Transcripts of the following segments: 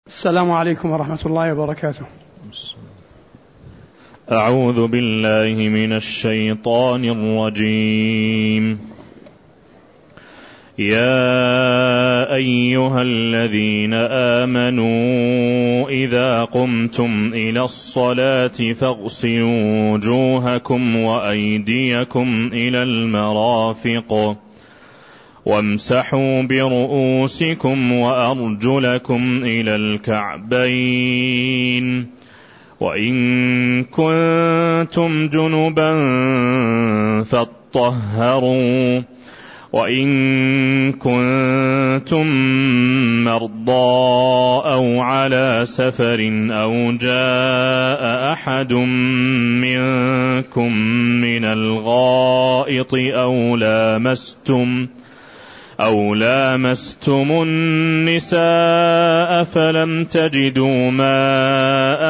السلام عليكم ورحمة الله وبركاته. أعوذ بالله من الشيطان الرجيم. يا أيها الذين آمنوا إذا قمتم إلى الصلاة فاغسلوا وجوهكم وأيديكم إلى المرافق وامسحوا برؤوسكم وأرجلكم إلى الكعبين وإن كنتم جنبا فاطهروا وإن كنتم مرضى أو على سفر أو جاء أحد منكم من الغائط أو لامستم النساء فلم تجدوا ماء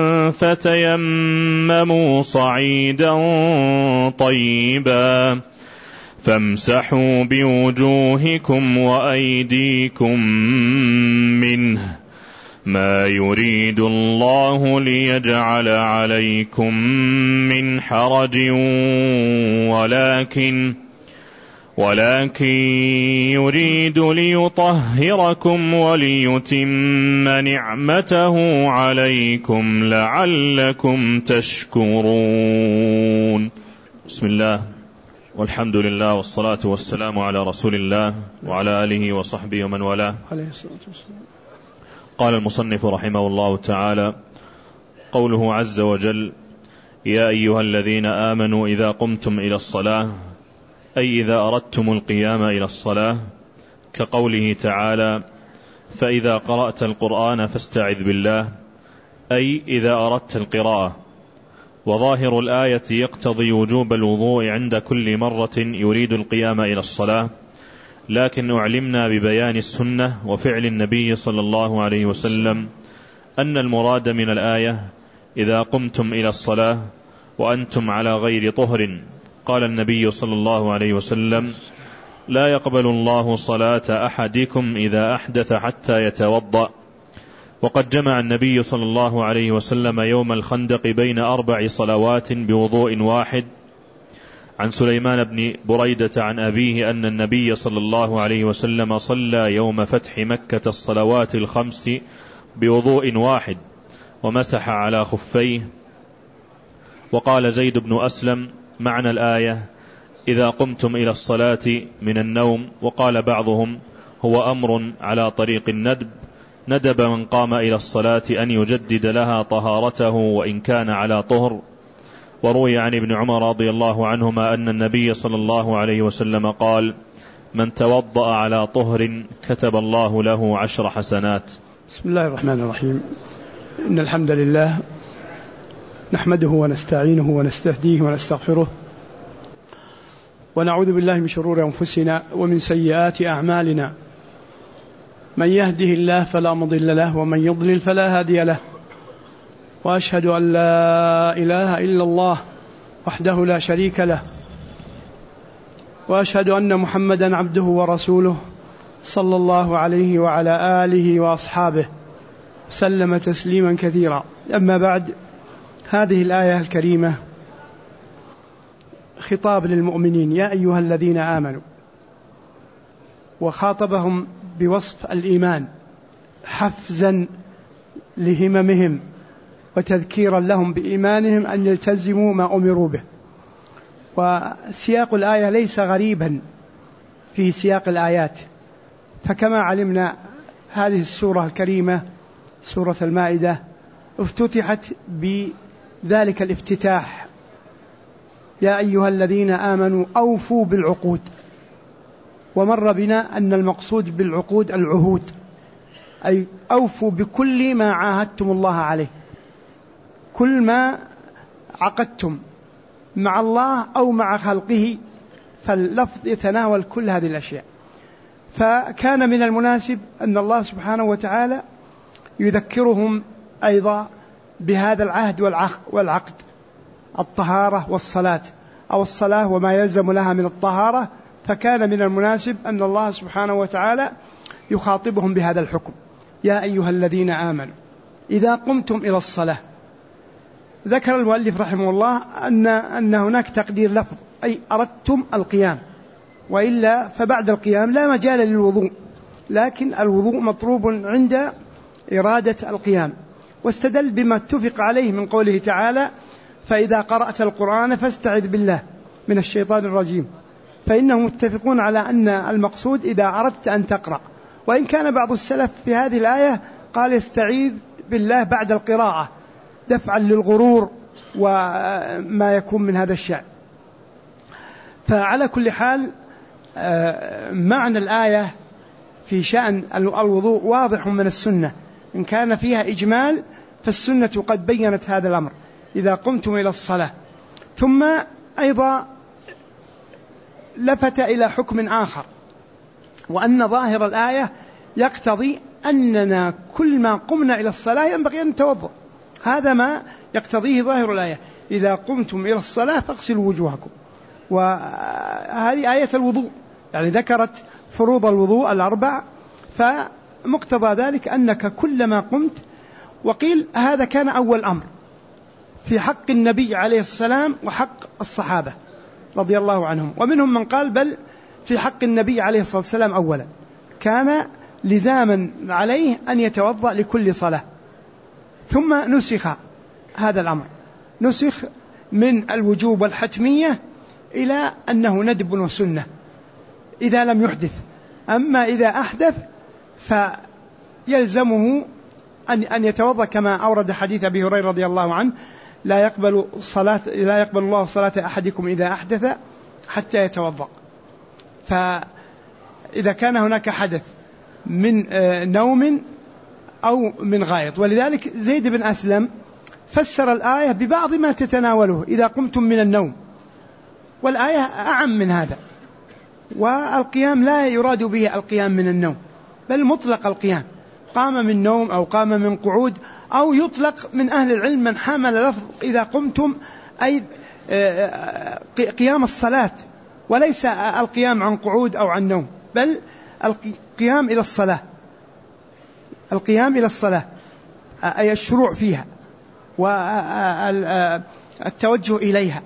فتيمموا صعيدا طيبا فامسحوا بوجوهكم وأيديكم منه ما يريد الله ليجعل عليكم من حرج ولكن يريد ليطهركم وليتم نعمته عليكم لعلكم تشكرون. بسم الله والحمد لله والصلاة والسلام على رسول الله وعلى آله وصحبه ومن والاه. قال المصنف رحمه الله تعالى: قوله عز وجل: يا أيها الذين آمنوا إذا قمتم إلى الصلاة، أي إذا أردتم القيام إلى الصلاة، كقوله تعالى: فإذا قرأت القرآن فاستعذ بالله، أي إذا أردت القراءة. وظاهر الآية يقتضي وجوب الوضوء عند كل مرة يريد القيام إلى الصلاة، لكن أعلمنا ببيان السنة وفعل النبي صلى الله عليه وسلم أن المراد من الآية إذا قمتم إلى الصلاة وأنتم على غير طهر. قال النبي صلى الله عليه وسلم: لا يقبل الله صلاة أحدكم إذا أحدث حتى يتوضأ. وقد جمع النبي صلى الله عليه وسلم يوم الخندق بين 4 صلوات بوضوء واحد. عن سليمان بن بريدة عن أبيه أن النبي صلى الله عليه وسلم صلى يوم فتح مكة الصلوات 5 بوضوء واحد ومسح على خفيه. وقال زيد بن أسلم: معنى الآية إذا قمتم إلى الصلاة من النوم. وقال بعضهم: هو أمر على طريق الندب، ندب من قام إلى الصلاة أن يجدد لها طهارته وإن كان على طهر. وروي عن ابن عمر رضي الله عنهما أن النبي صلى الله عليه وسلم قال: من توضأ على طهر كتب الله له 10 حسنات. بسم الله الرحمن الرحيم. إن الحمد لله نحمده ونستعينه ونستهديه ونستغفره، ونعوذ بالله من شرور أنفسنا ومن سيئات أعمالنا. من يهده الله فلا مضل له ومن يضلل فلا هادي له، وأشهد أن لا إله إلا الله وحده لا شريك له، وأشهد أن محمدا عبده ورسوله صلى الله عليه وعلى آله وأصحابه سلم تسليما كثيرا. أما بعد، هذه الآية الكريمة خطاب للمؤمنين: يا أيها الذين آمنوا، وخاطبهم بوصف الإيمان حفزا لهممهم وتذكيرا لهم بإيمانهم أن يلتزموا ما أمروا به. وسياق الآية ليس غريبا في سياق الآيات، فكما علمنا هذه السورة الكريمة سورة المائدة افتتحت بذلك الافتتاح: يا أيها الذين آمنوا أوفوا بالعقود. ومر بنا أن المقصود بالعقود العهود، أي أوفوا بكل ما عاهدتم الله عليه، كل ما عقدتم مع الله أو مع خلقه، فاللفظ يتناول كل هذه الأشياء. فكان من المناسب أن الله سبحانه وتعالى يذكرهم أيضا بهذا العهد والعقد، الطهارة والصلاة، أو الصلاة وما يلزم لها من الطهارة. فكان من المناسب أن الله سبحانه وتعالى يخاطبهم بهذا الحكم: يا أيها الذين آمنوا إذا قمتم إلى الصلاة. ذكر المؤلف رحمه الله أن هناك تقدير لفظ أي أردتم القيام، وإلا فبعد القيام لا مجال للوضوء، لكن الوضوء مطلوب عند إرادة القيام. واستدل بما اتفق عليه من قوله تعالى فإذا قرأت القرآن فاستعذ بالله من الشيطان الرجيم، فإنهم متفقون على أن المقصود إذا أردت أن تقرأ، وإن كان بعض السلف في هذه الآية قال يستعيذ بالله بعد القراءة دفعا للغرور وما يكون من هذا الشأن. فعلى كل حال معنى الآية في شأن الوضوء واضح من السنة، إن كان فيها إجمال فالسنة قد بيّنت هذا الأمر إذا قمتم إلى الصلاة. ثم أيضا لفت إلى حكم آخر، وأن ظاهر الآية يقتضي أننا كل ما قمنا إلى الصلاة ينبغي أن نتوضأ، هذا ما يقتضيه ظاهر الآية إذا قمتم إلى الصلاة فاغسلوا وجوهكم. وهذه آية الوضوء يعني ذكرت فروض الوضوء الأربع، فمقتضى ذلك أنك كلما قمت. وقيل هذا كان أول أمر في حق النبي عليه السلام وحق الصحابة رضي الله عنهم، ومنهم من قال بل في حق النبي عليه الصلاة والسلام أولا، كان لزاما عليه أن يتوضأ لكل صلاة. ثم نسخ هذا الأمر، نسخ من الوجوب والحتمية إلى أنه ندب وسنة إذا لم يحدث. أما إذا أحدث فيلزمه أن يتوضأ، كما أورد حديث أبي هريرة رضي الله عنه لا يقبل الله صلاة أحدكم إذا أحدث حتى يتوضأ. فإذا كان هناك حدث من نوم أو من غائط، ولذلك زيد بن أسلم فسر الآية ببعض ما تتناوله إذا قمتم من النوم، والآية أعم من هذا. والقيام لا يراد به القيام من النوم، بل مطلق القيام، قام من نوم أو قام من قعود، أو يطلق من أهل العلم من حمل لفظ إذا قمتم أي قيام الصلاة، وليس القيام عن قعود أو عن نوم، بل القيام إلى الصلاة، القيام إلى الصلاة أي الشروع فيها والتوجه إليها.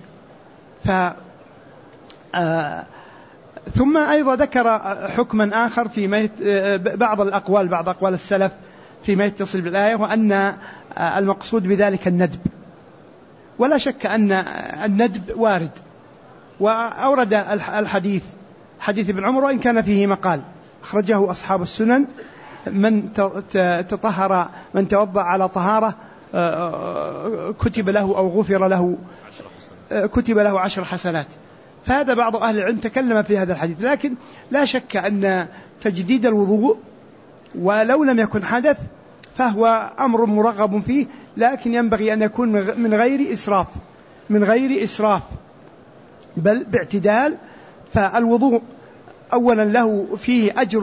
ثم أيضا ذكر حكما آخر في بعض أقوال السلف فيما يتصل بالآية، وأن المقصود بذلك الندب، ولا شك أن الندب وارد. وأورد الحديث حديث ابن عمر وإن كان فيه مقال، أخرجه أصحاب السنن، من تطهر من توضأ على طهارة كتب له أو غفر له كتب له 10 حسنات. فهذا بعض أهل العلم تكلم في هذا الحديث، لكن لا شك أن تجديد الوضوء ولو لم يكن حدث فهو أمر مرغب فيه، لكن ينبغي أن يكون من غير إسراف بل باعتدال. فالوضوء أولا له فيه أجر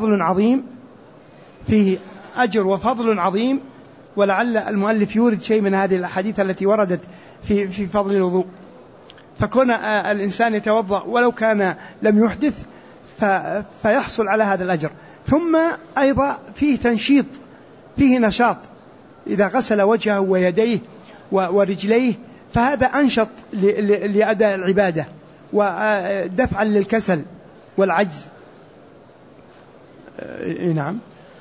وفضل عظيم، ولعل المؤلف يورد شيء من هذه الأحاديث التي وردت في فضل الوضوء. فكون الإنسان يتوضأ ولو كان لم يحدث فيحصل على هذا الأجر. ثم أيضا فيه تنشيط، فيه نشاط، إذا غسل وجهه ويديه ورجليه فهذا أنشط لأداء العبادة ودفعا للكسل والعجز. نعم.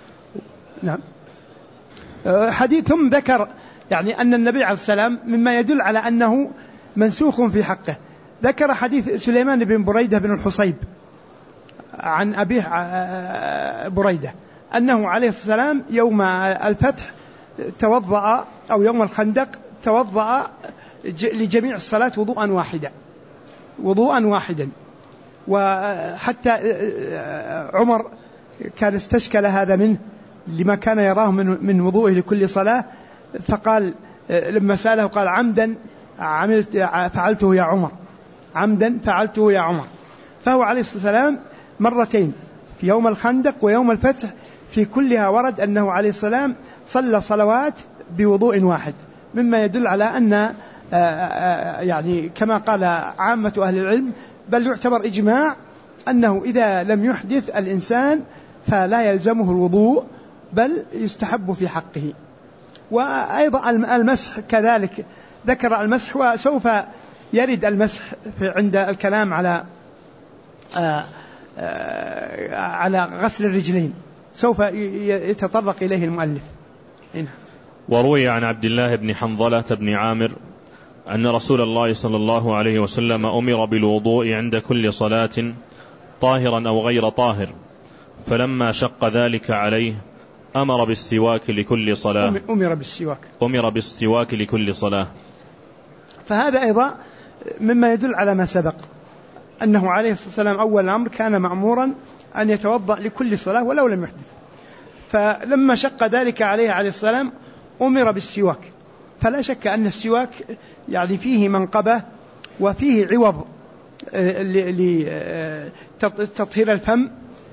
حديثهم ذكر يعني أن النبي عليه السلام مما يدل على أنه منسوخ في حقه. ذكر حديث سليمان بن بريدة بن الحصيب عن أبيه بريدة أنه عليه السلام يوم الفتح توضأ، أو يوم الخندق توضأ لجميع الصلاة وضوءا واحدا. وحتى عمر كان استشكل هذا منه لما كان يراه من وضوءه لكل صلاة، فقال لما سأله قال عمدا فعلته يا عمر. فهو عليه الصلاة والسلام مرتين في يوم الخندق ويوم الفتح في كلها ورد أنه عليه السلام صلى صلوات بوضوء واحد، مما يدل على أن يعني كما قال عامة أهل العلم بل يعتبر إجماع أنه إذا لم يحدث الإنسان فلا يلزمه الوضوء بل يستحب في حقه. وأيضا المسح كذلك ذكر المسح، وسوف يرد المسح عند الكلام على غسل الرجلين، سوف يتطرق إليه المؤلف. وروي عن عبد الله بن حنظلة بن عامر أن رسول الله صلى الله عليه وسلم أمر بالوضوء عند كل صلاة طاهرا أو غير طاهر، فلما شق ذلك عليه أمر بالسواك لكل صلاة. أمر بالسواك لكل صلاة. فهذا أيضا مما يدل على ما سبق، أنه عليه الصلاة والسلام أول الأمر كان مأمورا أن يتوضأ لكل صلاة ولو لم يحدث، فلما شق ذلك عليه عليه السلام أمر بالسواك. فلا شك أن السواك يعني فيه منقبة وفيه عوض لتطهير الفم،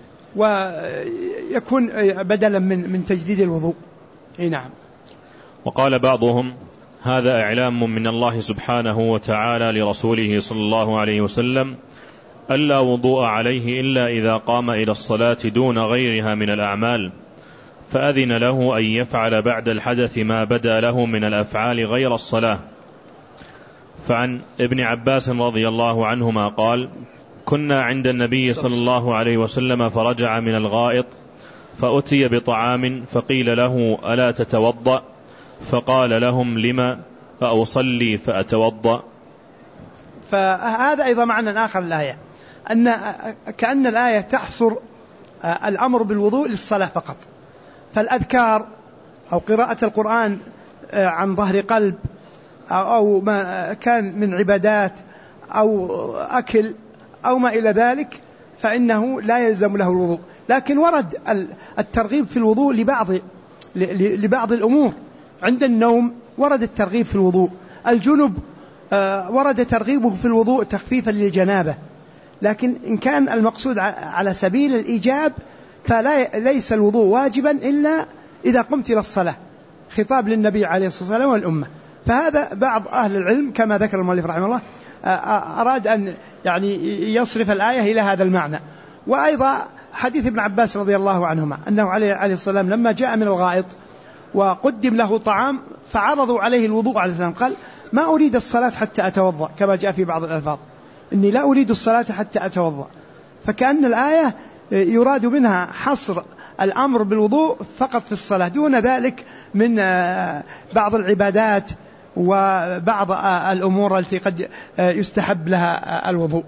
ويكون بدلا من تجديد الوضوء. نعم. وقال بعضهم: هذا إعلام من الله سبحانه وتعالى لرسوله صلى الله عليه وسلم ألا وضوء عليه إلا إذا قام إلى الصلاة دون غيرها من الأعمال، فأذن له أن يفعل بعد الحدث ما بدا له من الأفعال غير الصلاة. فعن ابن عباس رضي الله عنهما قال: كنا عند النبي صلى الله عليه وسلم فرجع من الغائط فأتي بطعام فقيل له: ألا تتوضأ؟ فقال لهم: لما؟ فأصلي فأتوضأ. فهذا أيضا معنى آخر الآية، كأن الآية تحصر الأمر بالوضوء للصلاة فقط، فالأذكار أو قراءة القرآن عن ظهر قلب أو ما كان من عبادات أو أكل أو ما إلى ذلك فإنه لا يلزم له الوضوء. لكن ورد الترغيب في الوضوء لبعض الأمور. عند النوم ورد الترغيب في الوضوء، الجنب ورد ترغيبه في الوضوء تخفيفا للجنابة. لكن إن كان المقصود على سبيل الإيجاب فليس الوضوء واجبا إلا إذا قمت إلى الصلاة، خطاب للنبي عليه الصلاة والسلام والأمة. فهذا بعض أهل العلم كما ذكر المؤلف رحمه الله أراد أن يعني يصرف الآية إلى هذا المعنى. وأيضا حديث ابن عباس رضي الله عنهما أنه عليه الصلاة والسلام لما جاء من الغائط وقدم له طعام فعرضوا عليه الوضوء عليه السلام قال: ما أريد الصلاة حتى أتوضأ، كما جاء في بعض الألفاظ: إني لا أريد الصلاة حتى أتوضأ. فكأن الآية يراد منها حصر الأمر بالوضوء فقط في الصلاة، دون ذلك من بعض العبادات وبعض الأمور التي قد يستحب لها الوضوء.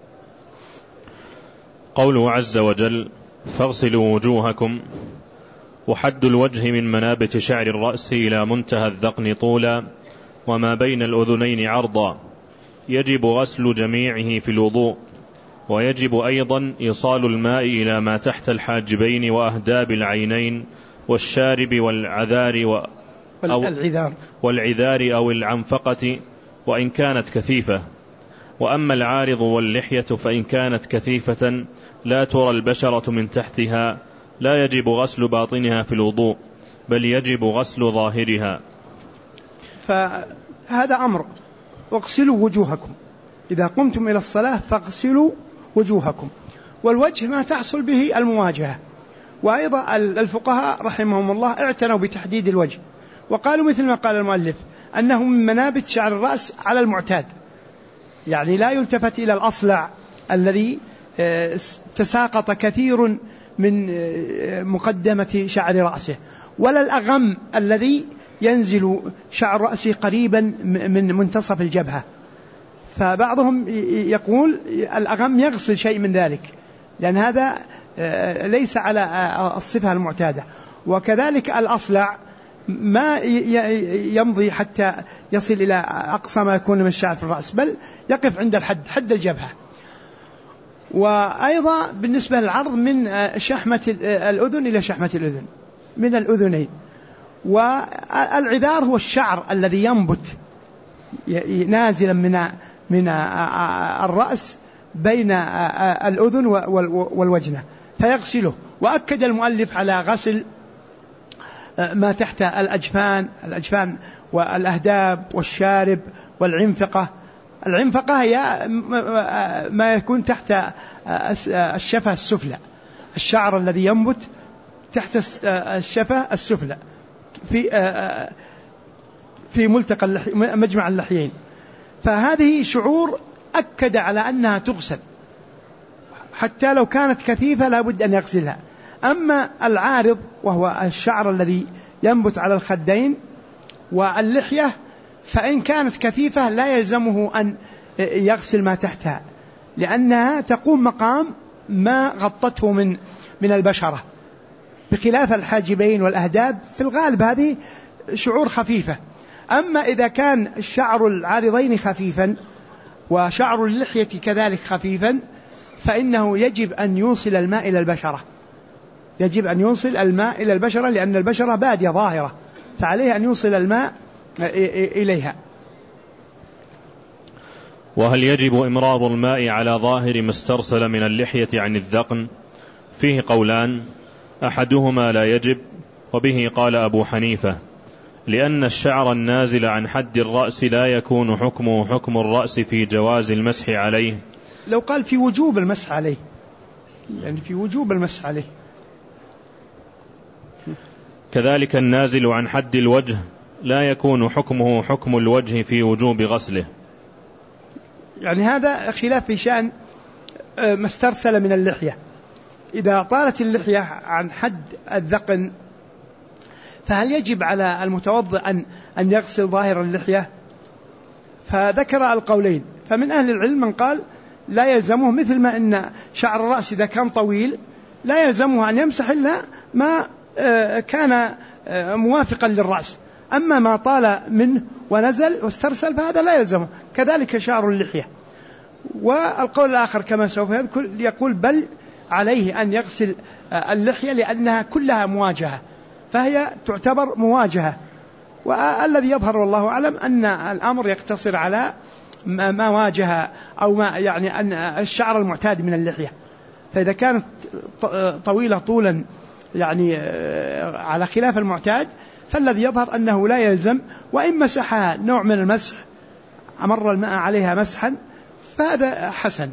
قوله عز وجل: فاغسلوا وجوهكم. وحد الوجه من منابت شعر الرأس إلى منتهى الذقن طولا وما بين الأذنين عرضا، يجب غسل جميعه في الوضوء، ويجب أيضا إيصال الماء إلى ما تحت الحاجبين وأهداب العينين والشارب والعذار أو العنفقة وإن كانت كثيفة. وأما العارض واللحية فإن كانت كثيفة لا ترى البشرة من تحتها لا يجب غسل باطنها في الوضوء، بل يجب غسل ظاهرها. فهذا أمر: واغسلوا وجوهكم إذا قمتم إلى الصلاة فاغسلوا وجوهكم. والوجه ما تحصل به المواجهة. وأيضا الفقهاء رحمهم الله اعتنوا بتحديد الوجه، وقالوا مثل ما قال المؤلف أنه من منابت شعر الرأس على المعتاد، يعني لا يلتفت إلى الأصلع الذي تساقط كثير من مقدمة شعر رأسه، ولا الأغم الذي ينزل شعر رأسه قريبا من منتصف الجبهة. فبعضهم يقول الأغم يغسل شيء من ذلك، لأن هذا ليس على الصفة المعتادة. وكذلك الأصلع ما يمضي حتى يصل إلى أقصى ما يكون من الشعر في الرأس، بل يقف عند حد الجبهة. وأيضا بالنسبة للعرض من شحمة الأذن إلى شحمة الأذن، من الأذنين. والعذار هو الشعر الذي ينبت نازلا من الرأس بين الأذن والوجنة فيغسله. وأكد المؤلف على غسل ما تحت الأجفان والأهداب والشارب والعنفقة. العنفقة هي ما يكون تحت الشفة السفلى، الشعر الذي ينبت تحت الشفة السفلى في ملتقى مجمع اللحيين. فهذه شعور أكد على أنها تغسل، حتى لو كانت كثيفة لا بد أن يغسلها. أما العارض وهو الشعر الذي ينبت على الخدين واللحية فإن كانت كثيفة لا يلزمه أن يغسل ما تحتها، لأنها تقوم مقام ما غطته من البشرة، بخلاف الحاجبين والأهداب في الغالب هذه شعور خفيفة. أما إذا كان شعر العارضين خفيفا وشعر اللحية كذلك خفيفا فإنه يجب أن يوصل الماء إلى البشرة، يجب أن يوصل الماء إلى البشرة، لأن البشرة بادية ظاهرة، فعليه أن يوصل الماء إليها. وهل يجب إمرار الماء على ظاهر ما استرسل من اللحية عن الذقن؟ فيه قولان، أحدهما لا يجب، وبه قال أبو حنيفة، لأن الشعر النازل عن حد الرأس لا يكون حكمه حكم الرأس في جواز المسح عليه. لو قال في وجوب المسح عليه، يعني في وجوب المسح عليه. كذلك النازل عن حد الوجه لا يكون حكمه حكم الوجه في وجوب غسله. يعني هذا خلاف في شأن ما استرسل من اللحية. إذا طالت اللحية عن حد الذقن فهل يجب على المتوضئ أن يغسل ظاهر اللحية؟ فذكر القولين، فمن أهل العلم من قال لا يلزمه، مثل ما أن شعر الرأس إذا كان طويل لا يلزمه أن يمسح إلا ما كان موافقا للرأس، أما ما طال منه ونزل واسترسل فهذا لا يلزمه، كذلك شعر اللحية. والقول الآخر كما سوف يذكر يقول بل عليه أن يغسل اللحية لأنها كلها مواجهة، فهي تعتبر مواجهة. والذي يظهر والله أعلم أن الأمر يقتصر على ما واجه أو ما يعني أن الشعر المعتاد من اللحية، فإذا كانت طويلة طولا يعني على خلاف المعتاد فالذي يظهر أنه لا يلزم، وإن مسحها نوع من المسح أمر الماء عليها مسحا فهذا حسن.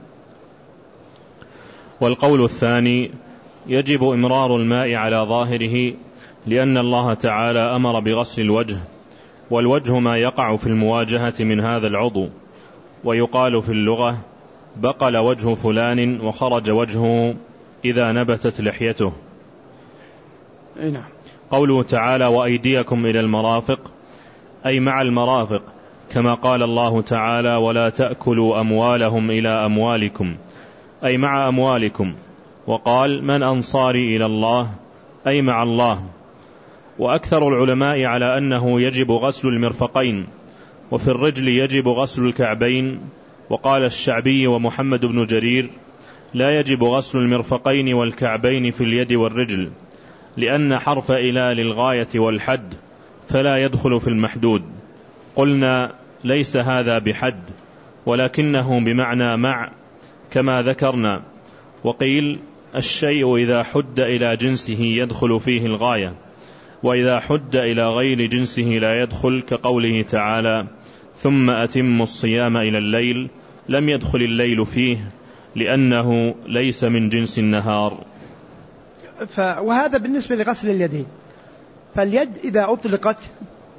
والقول الثاني يجب إمرار الماء على ظاهره، لأن الله تعالى أمر بغسل الوجه، والوجه ما يقع في المواجهة من هذا العضو، ويقال في اللغة بقل وجه فلان وخرج وجهه إذا نبتت لحيته. نعم. قوله تعالى وأيديكم إلى المرافق أي مع المرافق، كما قال الله تعالى ولا تأكلوا أموالهم إلى أموالكم أي مع أموالكم، وقال من أنصاري إلى الله أي مع الله. وأكثر العلماء على أنه يجب غسل المرفقين، وفي الرجل يجب غسل الكعبين. وقال الشعبي ومحمد بن جرير لا يجب غسل المرفقين والكعبين في اليد والرجل، لأن حرف إلى للغاية والحد فلا يدخل في المحدود. قلنا ليس هذا بحد، ولكنه بمعنى مع كما ذكرنا. وقيل الشيء إذا حد إلى جنسه يدخل فيه الغاية، وإذا حد إلى غير جنسه لا يدخل، كقوله تعالى ثم أتم الصيام إلى الليل، لم يدخل الليل فيه لأنه ليس من جنس النهار. وهذا بالنسبة لغسل اليدين. فاليد إذا أطلقت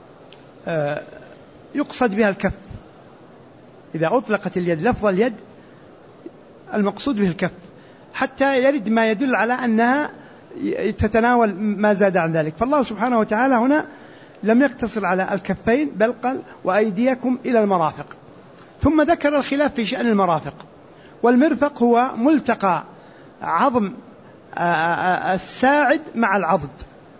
يقصد بها الكف، إذا أطلقت اليد لفظ اليد المقصود به الكف، حتى يرد ما يدل على أنها تتناول ما زاد عن ذلك. فالله سبحانه وتعالى هنا لم يقتصر على الكفين بل قال وأيديكم إلى المرافق، ثم ذكر الخلاف في شأن المرافق. والمرفق هو ملتقى عظم الساعد مع العضد،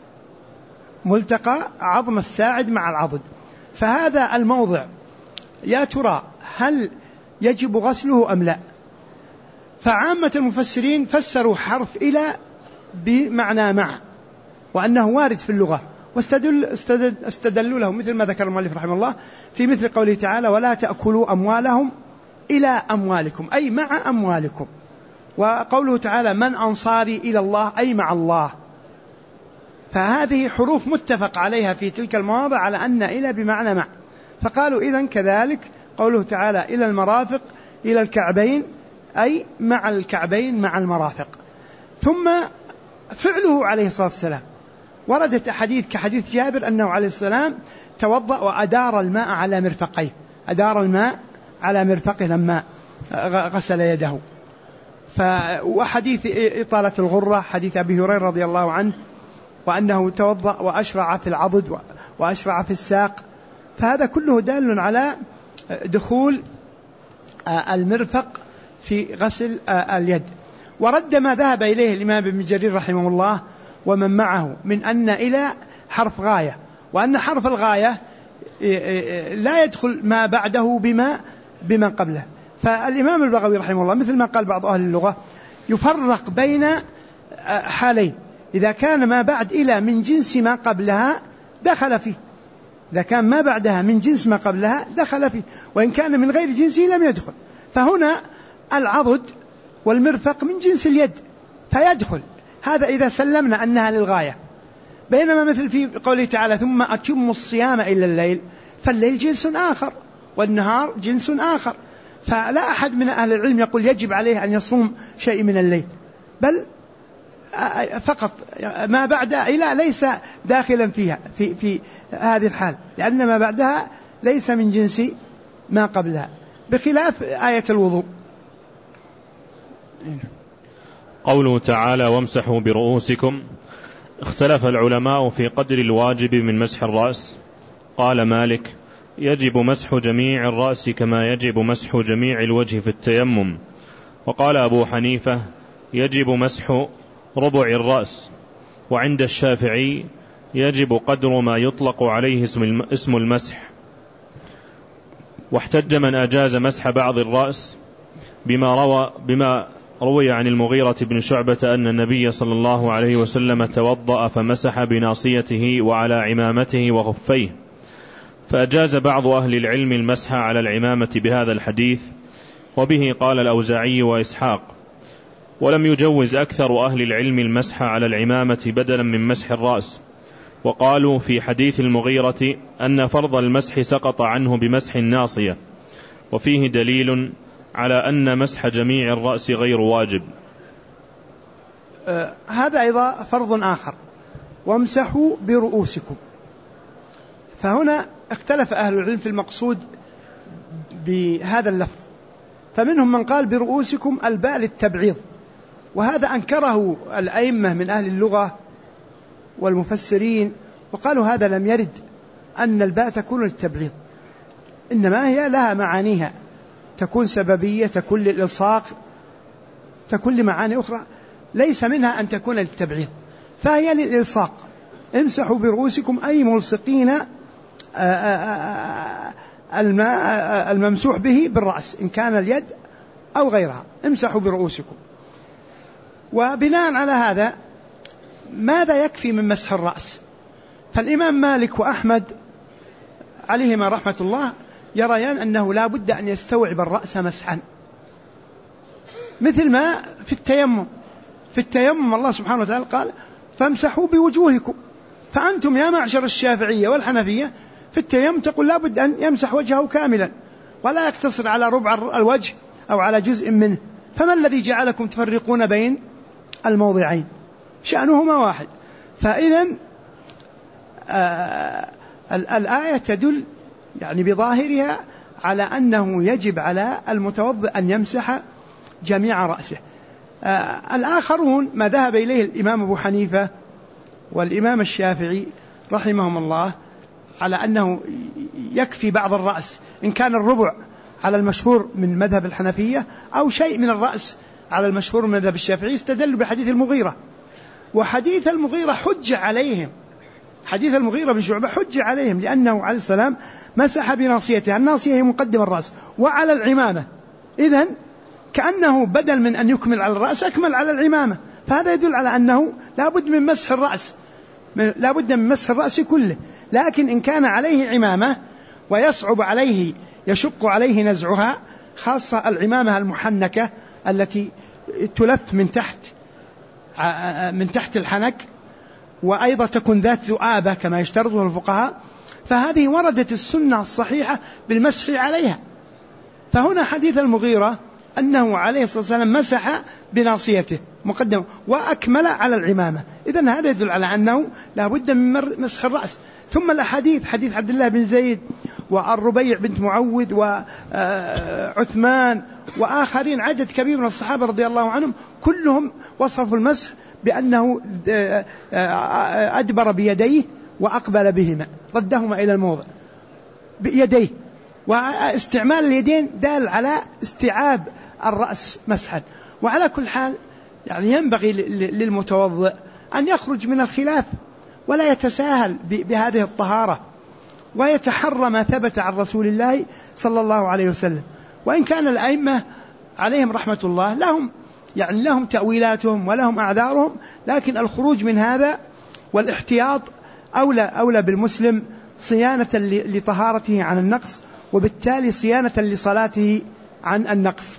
ملتقى عظم الساعد مع العضد، فهذا الموضع يا ترى هل يجب غسله أم لا؟ فعامة المفسرين فسروا حرف إلى بمعنى مع، وأنه وارد في اللغة، واستدلوا له مثل ما ذكر المؤلف رحمه الله في مثل قوله تعالى ولا تأكلوا أموالهم إلى أموالكم أي مع أموالكم، وقوله تعالى من أنصاري إلى الله أي مع الله. فهذه حروف متفق عليها في تلك المواضع على أن إلى بمعنى مع، فقالوا إذن كذلك قوله تعالى إلى المرافق إلى الكعبين أي مع الكعبين مع المرافق. ثم فعله عليه الصلاة والسلام. وردت أحاديث كحديث جابر أنه عليه السلام توضأ وأدار الماء على مرفقيه، أدار الماء على مرفقه لما غسل يده. وحديث إطالة الغرة حديث أبي هريرة رضي الله عنه، وأنه توضأ وأشرع في العضد وأشرع في الساق. فهذا كله دال على دخول المرفق في غسل اليد. ورد ما ذهب إليه الإمام ابن جرير رحمه الله ومن معه من أن إلى حرف غاية، وأن حرف الغاية لا يدخل ما بعده بما قبله. فالإمام البغوي رحمه الله مثل ما قال بعض أهل اللغة يفرق بين حالين: إذا كان ما بعد إلى من جنس ما قبلها دخل فيه، إذا كان ما بعدها من جنس ما قبلها دخل فيه، وإن كان من غير جنسه لم يدخل. فهنا العضد والمرفق من جنس اليد فيدخل، هذا إذا سلمنا أنها للغاية. بينما مثل في قوله تعالى: ثم أتموا الصيام إلى الليل، فالليل جنس آخر والنهار جنس آخر. فلا أحد من أهل العلم يقول يجب عليه أن يصوم شيء من الليل، بل فقط ما بعد إلى ليس داخلا فيها في هذه الحال، لأن ما بعدها ليس من جنس ما قبلها، بخلاف آية الوضوء. قوله تعالى: وامسحوا برؤوسكم. اختلف العلماء في قدر الواجب من مسح الرأس. قال مالك: يجب مسح جميع الرأس كما يجب مسح جميع الوجه في التيمم. وقال أبو حنيفة: يجب مسح ربع الرأس. وعند الشافعي يجب قدر ما يطلق عليه اسم المسح. واحتج من أجاز مسح بعض الرأس بما روي عن المغيرة بن شعبة أن النبي صلى الله عليه وسلم توضأ فمسح بناصيته وعلى عمامته وخفيه، فأجاز بعض أهل العلم المسح على العمامة بهذا الحديث، وبه قال الأوزاعي وإسحاق. ولم يجوز أكثر أهل العلم المسح على العمامة بدلا من مسح الرأس، وقالوا في حديث المغيرة أن فرض المسح سقط عنه بمسح الناصية، وفيه دليل على أن مسح جميع الرأس غير واجب. هذا أيضا فرض آخر: وامسحوا برؤوسكم. فهنا اختلف أهل العلم في المقصود بهذا اللفظ، فمنهم من قال برؤوسكم الباء للتبعيض، وهذا أنكره الأئمة من أهل اللغة والمفسرين، وقالوا هذا لم يرد أن الباء تكون للتبعيض، إنما هي لها معانيها، تكون سببية، تكون للإلصاق، تكون لمعاني أخرى، ليس منها أن تكون للتبعيض، فهي للإلصاق. امسحوا برؤوسكم أي ملصقين الممسوح به بالرأس إن كان اليد أو غيرها، امسحوا برؤوسكم. وبناء على هذا ماذا يكفي من مسح الرأس؟ فالإمام مالك وأحمد عليهما رحمة الله يريان أنه لا بد أن يستوعب الرأس مسحا، مثل ما في التيمم. في التيمم الله سبحانه وتعالى قال: فامسحوا بوجوهكم. فأنتم يا معشر الشافعية والحنفية في التيمم تقول لا بد أن يمسح وجهه كاملا ولا يقتصر على ربع الوجه أو على جزء منه. فما الذي جعلكم تفرقون بين الموضعين؟ شأنهما واحد. فإذا الآية تدل يعني بظاهرها على أنه يجب على المتوضئ أن يمسح جميع رأسه. الآخرون ما ذهب إليه الإمام أبو حنيفة والإمام الشافعي رحمهم الله على أنه يكفي بعض الرأس إن كان الربع على المشهور من مذهب الحنفية أو شيء من الرأس على المشهور من مذهب الشافعي، استدلوا بحديث المغيرة. وحديث المغيرة حج عليهم، حديث المغيرة بن شعبة حج عليهم، لأنه عليه السلام مسح بناصيته، الناصية هي مقدم الرأس، وعلى العمامة. إذن كأنه بدل من أن يكمل على الرأس أكمل على العمامة. فهذا يدل على أنه لا بد من مسح الرأس، لا بد من مسح الرأس كله. لكن إن كان عليه عمامة ويصعب عليه، يشق عليه نزعها، خاصة العمامة المحنكة التي تلف من تحت الحنك، وأيضا تكون ذات ذؤابة كما يشترطه الفقهاء، فهذه وردت السنة الصحيحة بالمسح عليها. فهنا حديث المغيرة أنه عليه الصلاة والسلام مسح بناصيته مقدمة وأكمل على العمامة. إذن هذا يدل على أنه لا بد من مسح الرأس. ثم الأحاديث، حديث عبد الله بن زيد والربيع بنت معوذ وعثمان وآخرين، عدد كبير من الصحابة رضي الله عنهم، كلهم وصفوا المسح بأنه أدبر بيديه وأقبل بهما، ردهما إلى الموضع بيديه، واستعمال اليدين دال على استيعاب الرأس مسحا. وعلى كل حال يعني ينبغي للمتوضئ أن يخرج من الخلاف ولا يتساهل بهذه الطهارة، ويتحرى ما ثبت عن رسول الله صلى الله عليه وسلم. وإن كان الأئمة عليهم رحمة الله لهم تأويلاتهم ولهم أعذارهم، لكن الخروج من هذا والاحتياط أولى بالمسلم صيانة لطهارته عن النقص، وبالتالي صيانة لصلاته عن النقص.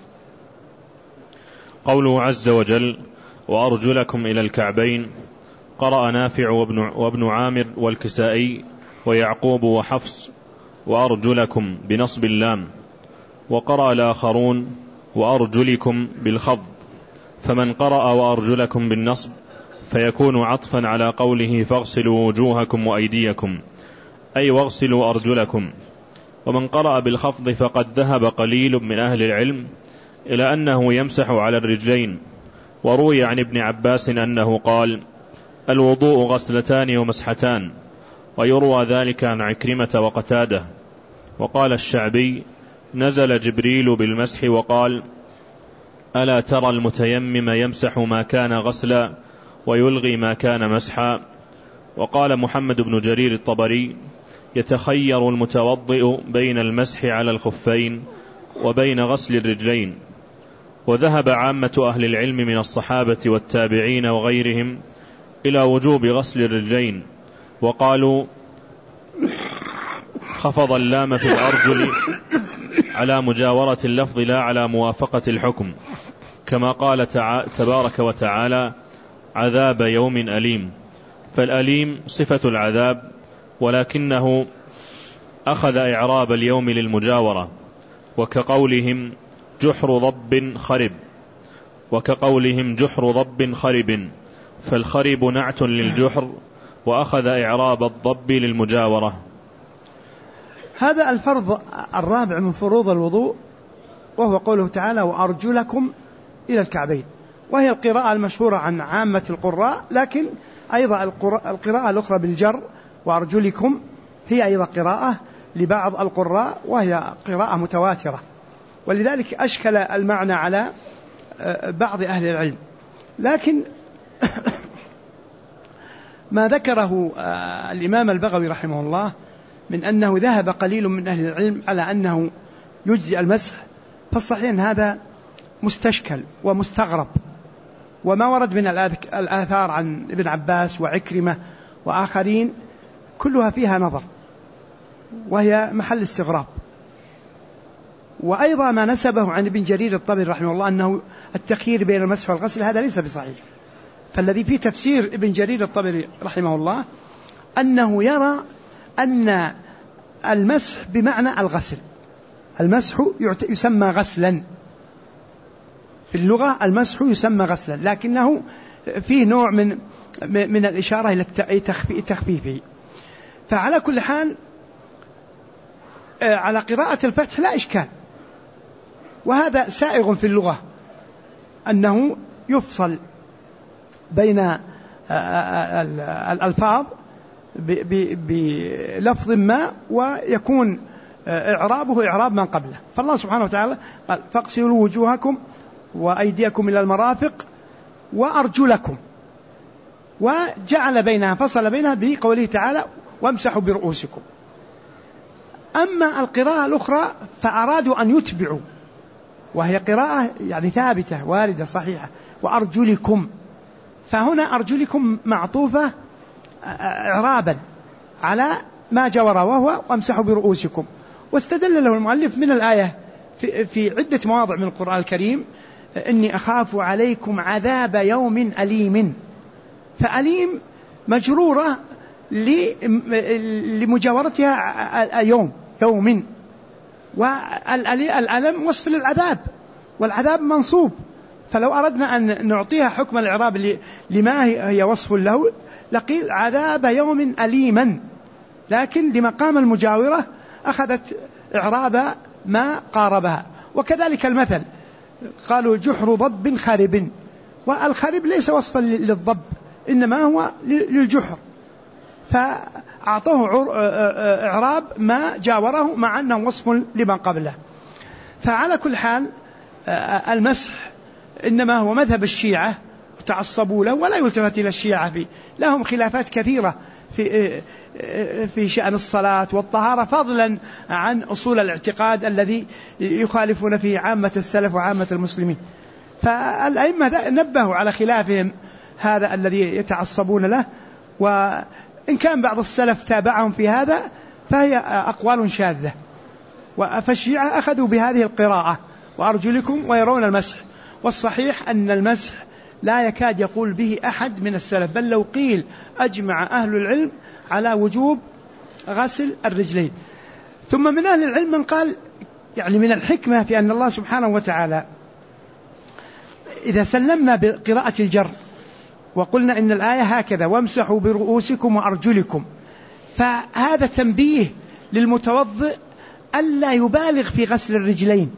قوله عز وجل وأرجلكم إلى الكعبين، قرأ نافع وابن عامر والكسائي ويعقوب وحفص وأرجلكم بنصب اللام، وقرأ الآخرون وأرجلكم بالخفض، فمن قرأ وأرجلكم بالنصب فيكون عطفا على قوله فاغسلوا وجوهكم وأيديكم، أي واغسلوا أرجلكم. ومن قرأ بالخفض فقد ذهب قليل من أهل العلم إلى أنه يمسح على الرجلين. وروي عن ابن عباس أنه قال الوضوء غسلتان ومسحتان، ويروى ذلك عن عكرمة وقتادة. وقال الشعبي نزل جبريل بالمسح وقال ألا ترى المتيمم يمسح ما كان غسلا ويلغي ما كان مسحا. وقال محمد بن جرير الطبري يتخير المتوضئ بين المسح على الخفين وبين غسل الرجلين. وذهب عامة أهل العلم من الصحابة والتابعين وغيرهم إلى وجوب غسل الرجلين، وقالوا خفض اللام في الأرجل على مجاورة اللفظ لا على موافقة الحكم، كما قال تبارك وتعالى عذاب يوم أليم، فالأليم صفة العذاب، ولكنه أخذ إعراب اليوم للمجاورة، وكقولهم جحر ضب خرب، فالخرب نعت للجحر، وأخذ إعراب الضب للمجاورة. هذا الفرض الرابع من فروض الوضوء، وهو قوله تعالى وأرجلكم إلى الكعبين، وهي القراءة المشهورة عن عامة القراء، لكن أيضا القراءة الأخرى بالجر وأرجلكم هي أيضا قراءة لبعض القراء، وهي قراءة متواترة، ولذلك أشكل المعنى على بعض أهل العلم. لكن ما ذكره الإمام البغوي رحمه الله من أنه ذهب قليل من أهل العلم على أنه يجزي المسح، فالصحيح أن هذا مستشكل ومستغرب، وما ورد من الآثار عن ابن عباس وعكرمة وآخرين كلها فيها نظر وهي محل استغراب. وأيضا ما نسبه عن ابن جرير الطبري رحمه الله أنه التخيير بين المسح والغسل هذا ليس بصحيح. فالذي في تفسير ابن جرير الطبري رحمه الله أنه يرى أن المسح بمعنى الغسل، المسح يسمى غسلا في اللغة، المسح يسمى غسلا، لكنه فيه نوع من الإشارة إلى تخفيفه. فعلى كل حال على قراءة الفتح لا إشكال، وهذا سائغ في اللغة أنه يفصل بين الألفاظ بلفظ ما ويكون إعرابه إعراب من قبله. فالله سبحانه وتعالى قال فاغسلوا وجوهكم وأيديكم إلى المرافق وأرجلكم، وجعل بينها فصل بينها بقوله تعالى وامسحوا برؤوسكم. أما القراءة الأخرى فأرادوا أن يتبعوا، وهي قراءة يعني ثابتة واردة صحيحة وأرجلكم، فهنا أرجلكم معطوفة إعرابا على ما جور وهو وامسحوا برؤوسكم. واستدل له المؤلف من الآية في عدة مواضع من القرآن الكريم إني أخاف عليكم عذاب يوم أليم، فأليم مجرورة لمجاورتها يوم، والألم وصف للعذاب، والعذاب منصوب. فلو أردنا أن نعطيها حكم الإعراب لما هي وصف له لقيل عذاب يوم أليما، لكن لمقام المجاورة أخذت إعراب ما قاربها. وكذلك المثل قالوا جحر ضب خرب، والخرب ليس وصفا للضب إنما هو للجحر، فأعطوه إعراب ما جاوره مع أنه وصف لما قبله. فعلى كل حال المسح إنما هو مذهب الشيعة تعصبوا له، ولا يلتفت إلى الشيعة فيه، لهم خلافات كثيرة في شأن الصلاة والطهارة، فضلا عن أصول الاعتقاد الذي يخالفون فيه عامة السلف وعامة المسلمين. فالأئمة نبهوا على خلافهم هذا الذي يتعصبون له، وإن كان بعض السلف تابعهم في هذا فهي أقوال شاذة. فالشيعة أخذوا بهذه القراءة وأرجلكم ويرون المسح، والصحيح أن المسح لا يكاد يقول به أحد من السلف، بل لو قيل أجمع أهل العلم على وجوب غسل الرجلين. ثم من أهل العلم من قال يعني من الحكمة في أن الله سبحانه وتعالى إذا سلمنا بقراءة الجر وقلنا إن الآية هكذا وامسحوا برؤوسكم وأرجلكم، فهذا تنبيه للمتوضئ ألا يبالغ في غسل الرجلين،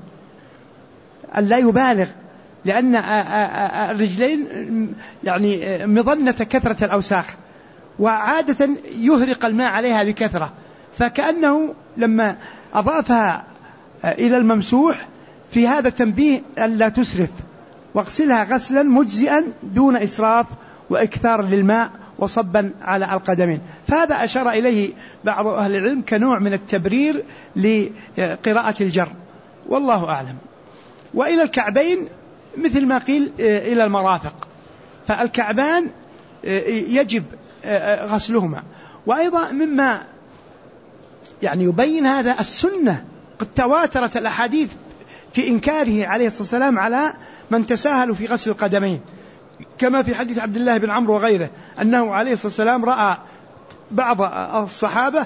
ألا يبالغ، لأن الرجلين يعني مظنة كثرة الأوساخ، وعادة يهرق الماء عليها بكثرة، فكأنه لما أضافها إلى الممسوح في هذا تنبيه ألا تسرف، واغسلها غسلا مجزئا دون إسراف وإكثار للماء وصبا على القدمين. فهذا أشار إليه بعض أهل العلم كنوع من التبرير لقراءة الجر، والله أعلم. وإلى الكعبين مثل ما قيل إلى المرافق، فالكعبان يجب غسلهما. وأيضا مما يعني يبين هذا السنة، قد تواترت الأحاديث في إنكاره عليه الصلاة والسلام على من تساهل في غسل القدمين، كما في حديث عبد الله بن عمرو وغيره أنه عليه الصلاة والسلام رأى بعض الصحابة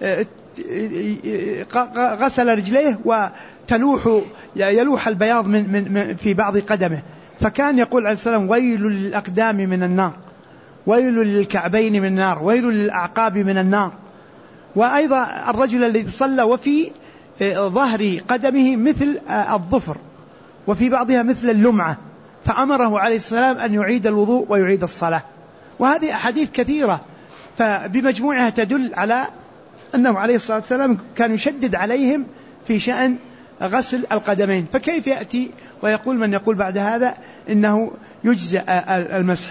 غسل رجليه يلوح البياض من في بعض قدمه، فكان يقول عليه السلام ويل للأقدام من النار، ويل للكعبين من النار، ويل للأعقاب من النار. وأيضا الرجل الذي صلى وفي ظهر قدمه مثل الظفر وفي بعضها مثل اللمعة، فأمره عليه السلام أن يعيد الوضوء ويعيد الصلاة. وهذه أحاديث كثيرة، فبمجموعها تدل على أنه عليه الصلاة والسلام كان يشدد عليهم في شأن غسل القدمين. فكيف يأتي ويقول من يقول بعد هذا إنه يجزئ المسح؟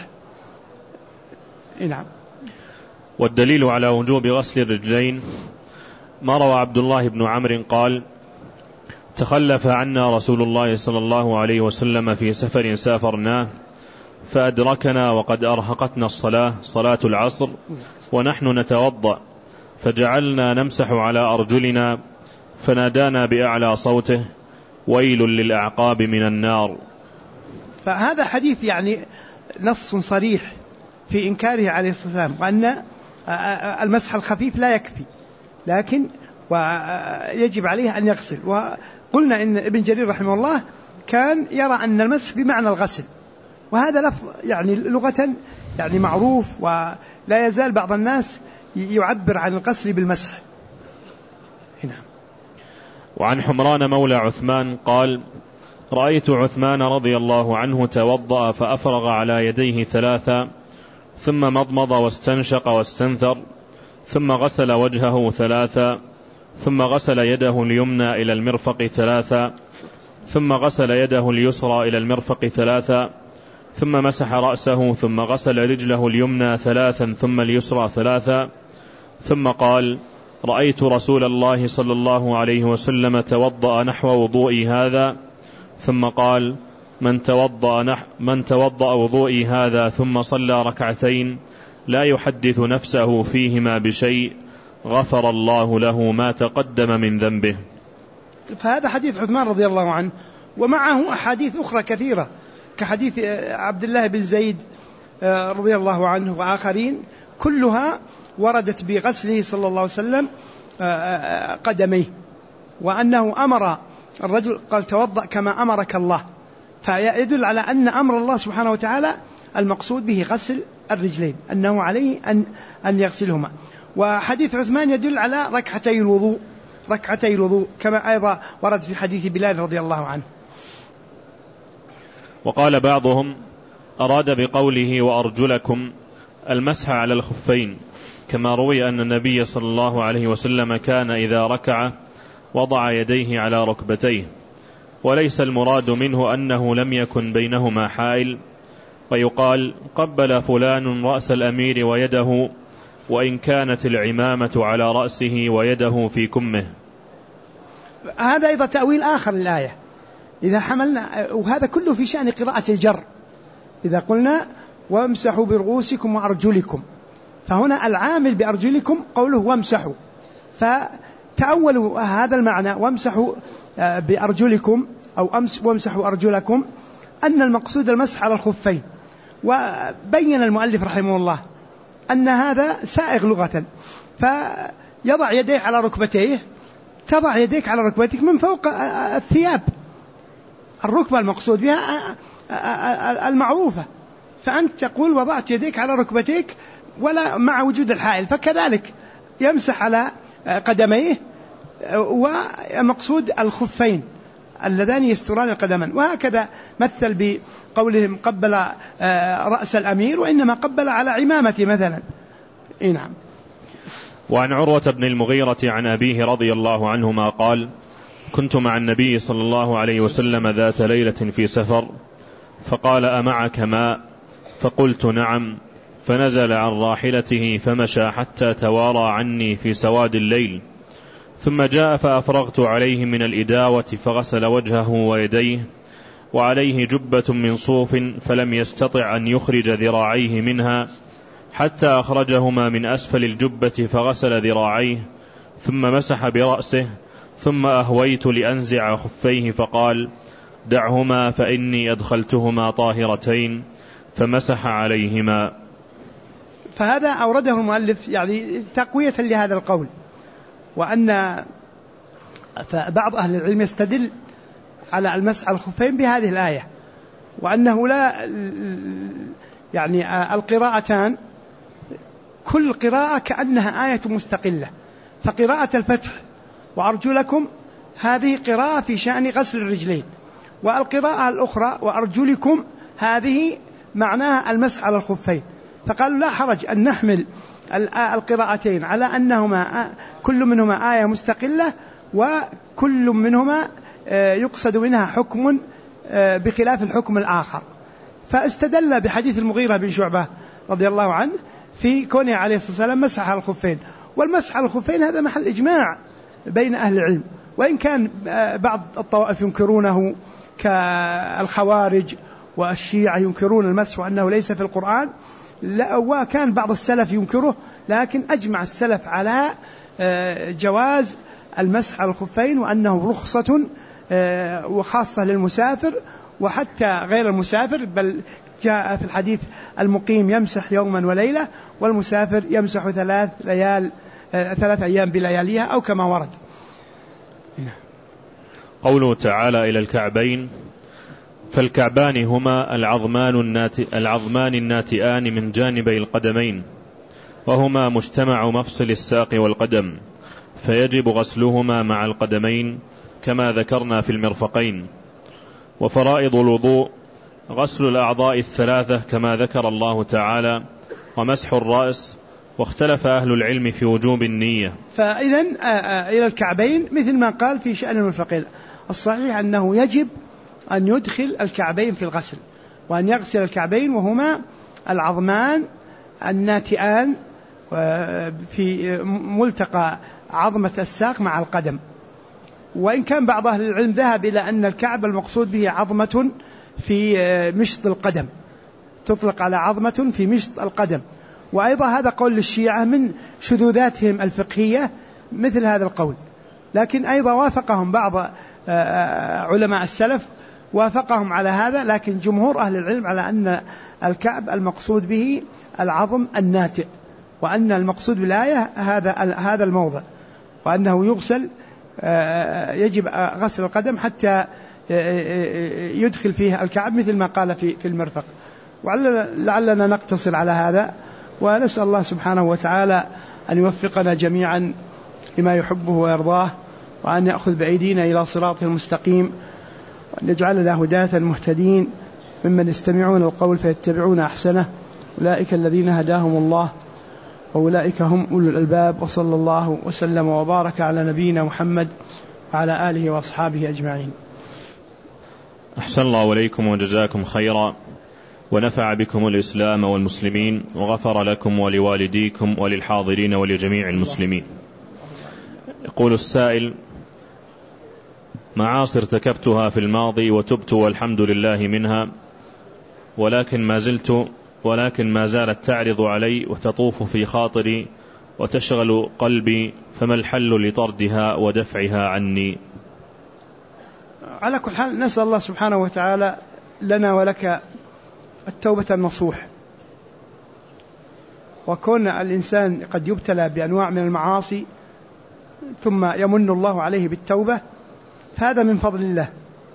نعم. والدليل على وجوب غسل الرجلين ما روى عبد الله بن عمرو قال تخلف عنا رسول الله صلى الله عليه وسلم في سفر سافرناه فأدركنا وقد أرهقتنا الصلاة صلاة العصر ونحن نتوضأ فجعلنا نمسح على أرجلنا فنادانا بأعلى صوته ويل للأعقاب من النار. فهذا حديث يعني نص صريح في إنكاره عليه الصلاة والسلام، وأن المسح الخفيف لا يكفي، لكن ويجب عليه أن يغسل. وقلنا إن ابن جرير رحمه الله كان يرى أن المسح بمعنى الغسل، وهذا لفظ يعني لغة يعني معروف، ولا يزال بعض الناس يعبر عن الغسل بالمسح. هنا. وعن حمران مولى عثمان قال رأيت عثمان رضي الله عنه توضأ فأفرغ على يديه 3 ثم مضمض واستنشق واستنثر ثم غسل وجهه 3 ثم غسل يده اليمنى إلى المرفق 3 ثم غسل يده اليسرى إلى المرفق 3 ثم مسح رأسه ثم غسل رجله اليمنى 3 ثم اليسرى 3 ثم قال رأيت رسول الله صلى الله عليه وسلم توضأ نحو وضوئي هذا ثم قال من توضأ وضوئي هذا ثم صلى 2 لا يحدث نفسه فيهما بشيء غفر الله له ما تقدم من ذنبه. فهذا حديث عثمان رضي الله عنه، ومعه أحاديث أخرى كثيرة كحديث عبد الله بن زيد رضي الله عنه وآخرين، كلها وردت بغسله صلى الله عليه وسلم قدميه، وأنه أمر الرجل قال توضأ كما أمرك الله، فيدل على أن أمر الله سبحانه وتعالى المقصود به غسل الرجلين، أنه عليه أن يغسلهما. وحديث عثمان يدل على ركعتي الوضوء كما أيضا ورد في حديث بلال رضي الله عنه. وقال بعضهم أراد بقوله وأرجلكم المسح على الخفين، كما روي أن النبي صلى الله عليه وسلم كان إذا ركع وضع يديه على ركبتيه، وليس المراد منه أنه لم يكن بينهما حائل، ويقال قبل فلان رأس الأمير ويده، وإن كانت العمامة على رأسه ويده في كمه. هذا أيضا تأويل آخر للآية إذا حملنا، وهذا كله في شأن قراءة الجر. إذا قلنا وامسحوا برؤوسكم وأرجلكم، فهنا العامل بأرجلكم قوله وامسحوا، فتأولوا هذا المعنى وامسحوا بأرجلكم أو وامسحوا أرجلكم أن المقصود المسح على الخفين. وبين المؤلف رحمه الله أن هذا سائغ لغة، فيضع يديه على ركبتيه، تضع يديك على ركبتك من فوق الثياب، الركبة المقصود بها المعروفة، فأنت تقول وضعت يديك على ركبتيك ولا مع وجود الحائل، فكذلك يمسح على قدميه، ومقصود الخفين اللذان يستران القدمان. وهكذا مثل بقولهم قبل رأس الأمير، وإنما قبل على عمامته مثلا. نعم. وعن عروة بن المغيرة عن أبيه رضي الله عنهما قال كنت مع النبي صلى الله عليه وسلم ذات ليلة في سفر، فقال أمعك ماء؟ فقلت نعم، فنزل عن راحلته فمشى حتى توارى عني في سواد الليل، ثم جاء فأفرغت عليه من الإداوة فغسل وجهه ويديه، وعليه جبة من صوف، فلم يستطع أن يخرج ذراعيه منها حتى أخرجهما من أسفل الجبة فغسل ذراعيه، ثم مسح برأسه، ثم أهويت لأنزع خفيه فقال دعهما فإني أدخلتهما طاهرتين، فمسح عليهما. فهذا أورده المؤلف يعني تقوية لهذا القول، وأن فبعض أهل العلم يستدل على المسح على الخفين بهذه الآية، وأنه لا يعني القراءتان كل قراءة كأنها آية مستقلة، فقراءة الفتح وأرجلكم هذه قراءة في شأن غسل الرجلين، والقراءة الأخرى وأرجلكم هذه معناها المسح على الخفين. فقالوا لا حرج أن نحمل القراءتين على أنهما كل منهما آية مستقلة، وكل منهما يقصد منها حكم بخلاف الحكم الآخر. فاستدل بحديث المغيرة بن شعبة رضي الله عنه في كونه عليه الصلاة والسلام مسح على الخفين، والمسح على الخفين هذا محل إجماع بين أهل العلم، وإن كان بعض الطوائف ينكرونه كالخوارج والشيعة ينكرون المسح وأنه ليس في القرآن، وكان بعض السلف ينكره، لكن أجمع السلف على جواز المسح على الخفين، وأنه رخصة وخاصة للمسافر وحتى غير المسافر، بل جاء في الحديث المقيم يمسح يوما وليلة، والمسافر يمسح 3 أيام بلياليها أو كما ورد. قوله تعالى إلى الكعبين، فالكعبان هما العظمان الناتئان من جانبي القدمين، وهما مجتمع مفصل الساق والقدم، فيجب غسلهما مع القدمين كما ذكرنا في المرفقين. وفرائض الوضوء غسل الأعضاء 3 كما ذكر الله تعالى، ومسح الرأس، واختلف أهل العلم في وجوب النية. فإذن إلى الكعبين مثل ما قال في شأن المرفقين، الصحيح أنه يجب أن يدخل الكعبين في الغسل، وأن يغسل الكعبين وهما العظمان الناتئان في ملتقى عظمة الساق مع القدم. وإن كان بعض أهل العلم ذهب إلى أن الكعب المقصود به عظمة في مشط القدم، تطلق على عظمة في مشط القدم. وأيضا هذا قول للشيعة من شذوذاتهم الفقهية مثل هذا القول، لكن أيضا وافقهم بعض علماء السلف وافقهم على هذا، لكن جمهور أهل العلم على أن الكعب المقصود به العظم الناتئ، وأن المقصود بالآية هذا الموضع، وأنه يغسل يجب غسل القدم حتى يدخل فيها الكعب مثل ما قال في المرفق. ولعلنا نقتصر على هذا، ونسأل الله سبحانه وتعالى أن يوفقنا جميعا لما يحبه ويرضاه، وأن يأخذ بأيدينا إلى صراطه المستقيم، وأن يجعلنا هداة مهتدين ممن يستمعون القول فيتبعون أحسنه، أولئك الذين هداهم الله وأولئك هم أولو الألباب. وصلى الله وسلم وبارك على نبينا محمد وعلى آله وأصحابه أجمعين. أحسن الله إليكم وجزاكم خيرا، ونفع بكم الإسلام والمسلمين، وغفر لكم ولوالديكم وللحاضرين ولجميع المسلمين. يقول السائل: معاصي ارتكبتها في الماضي وتبت والحمد لله منها، ولكن ما زالت تعرض علي وتطوف في خاطري وتشغل قلبي، فما الحل لطردها ودفعها عني؟ على كل حال نسأل الله سبحانه وتعالى لنا ولك التوبة النصوح. وكون الإنسان قد يبتلى بأنواع من المعاصي ثم يمن الله عليه بالتوبة فهذا من فضل الله،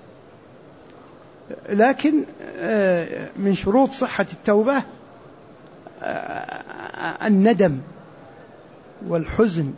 لكن من شروط صحة التوبة الندم والحزن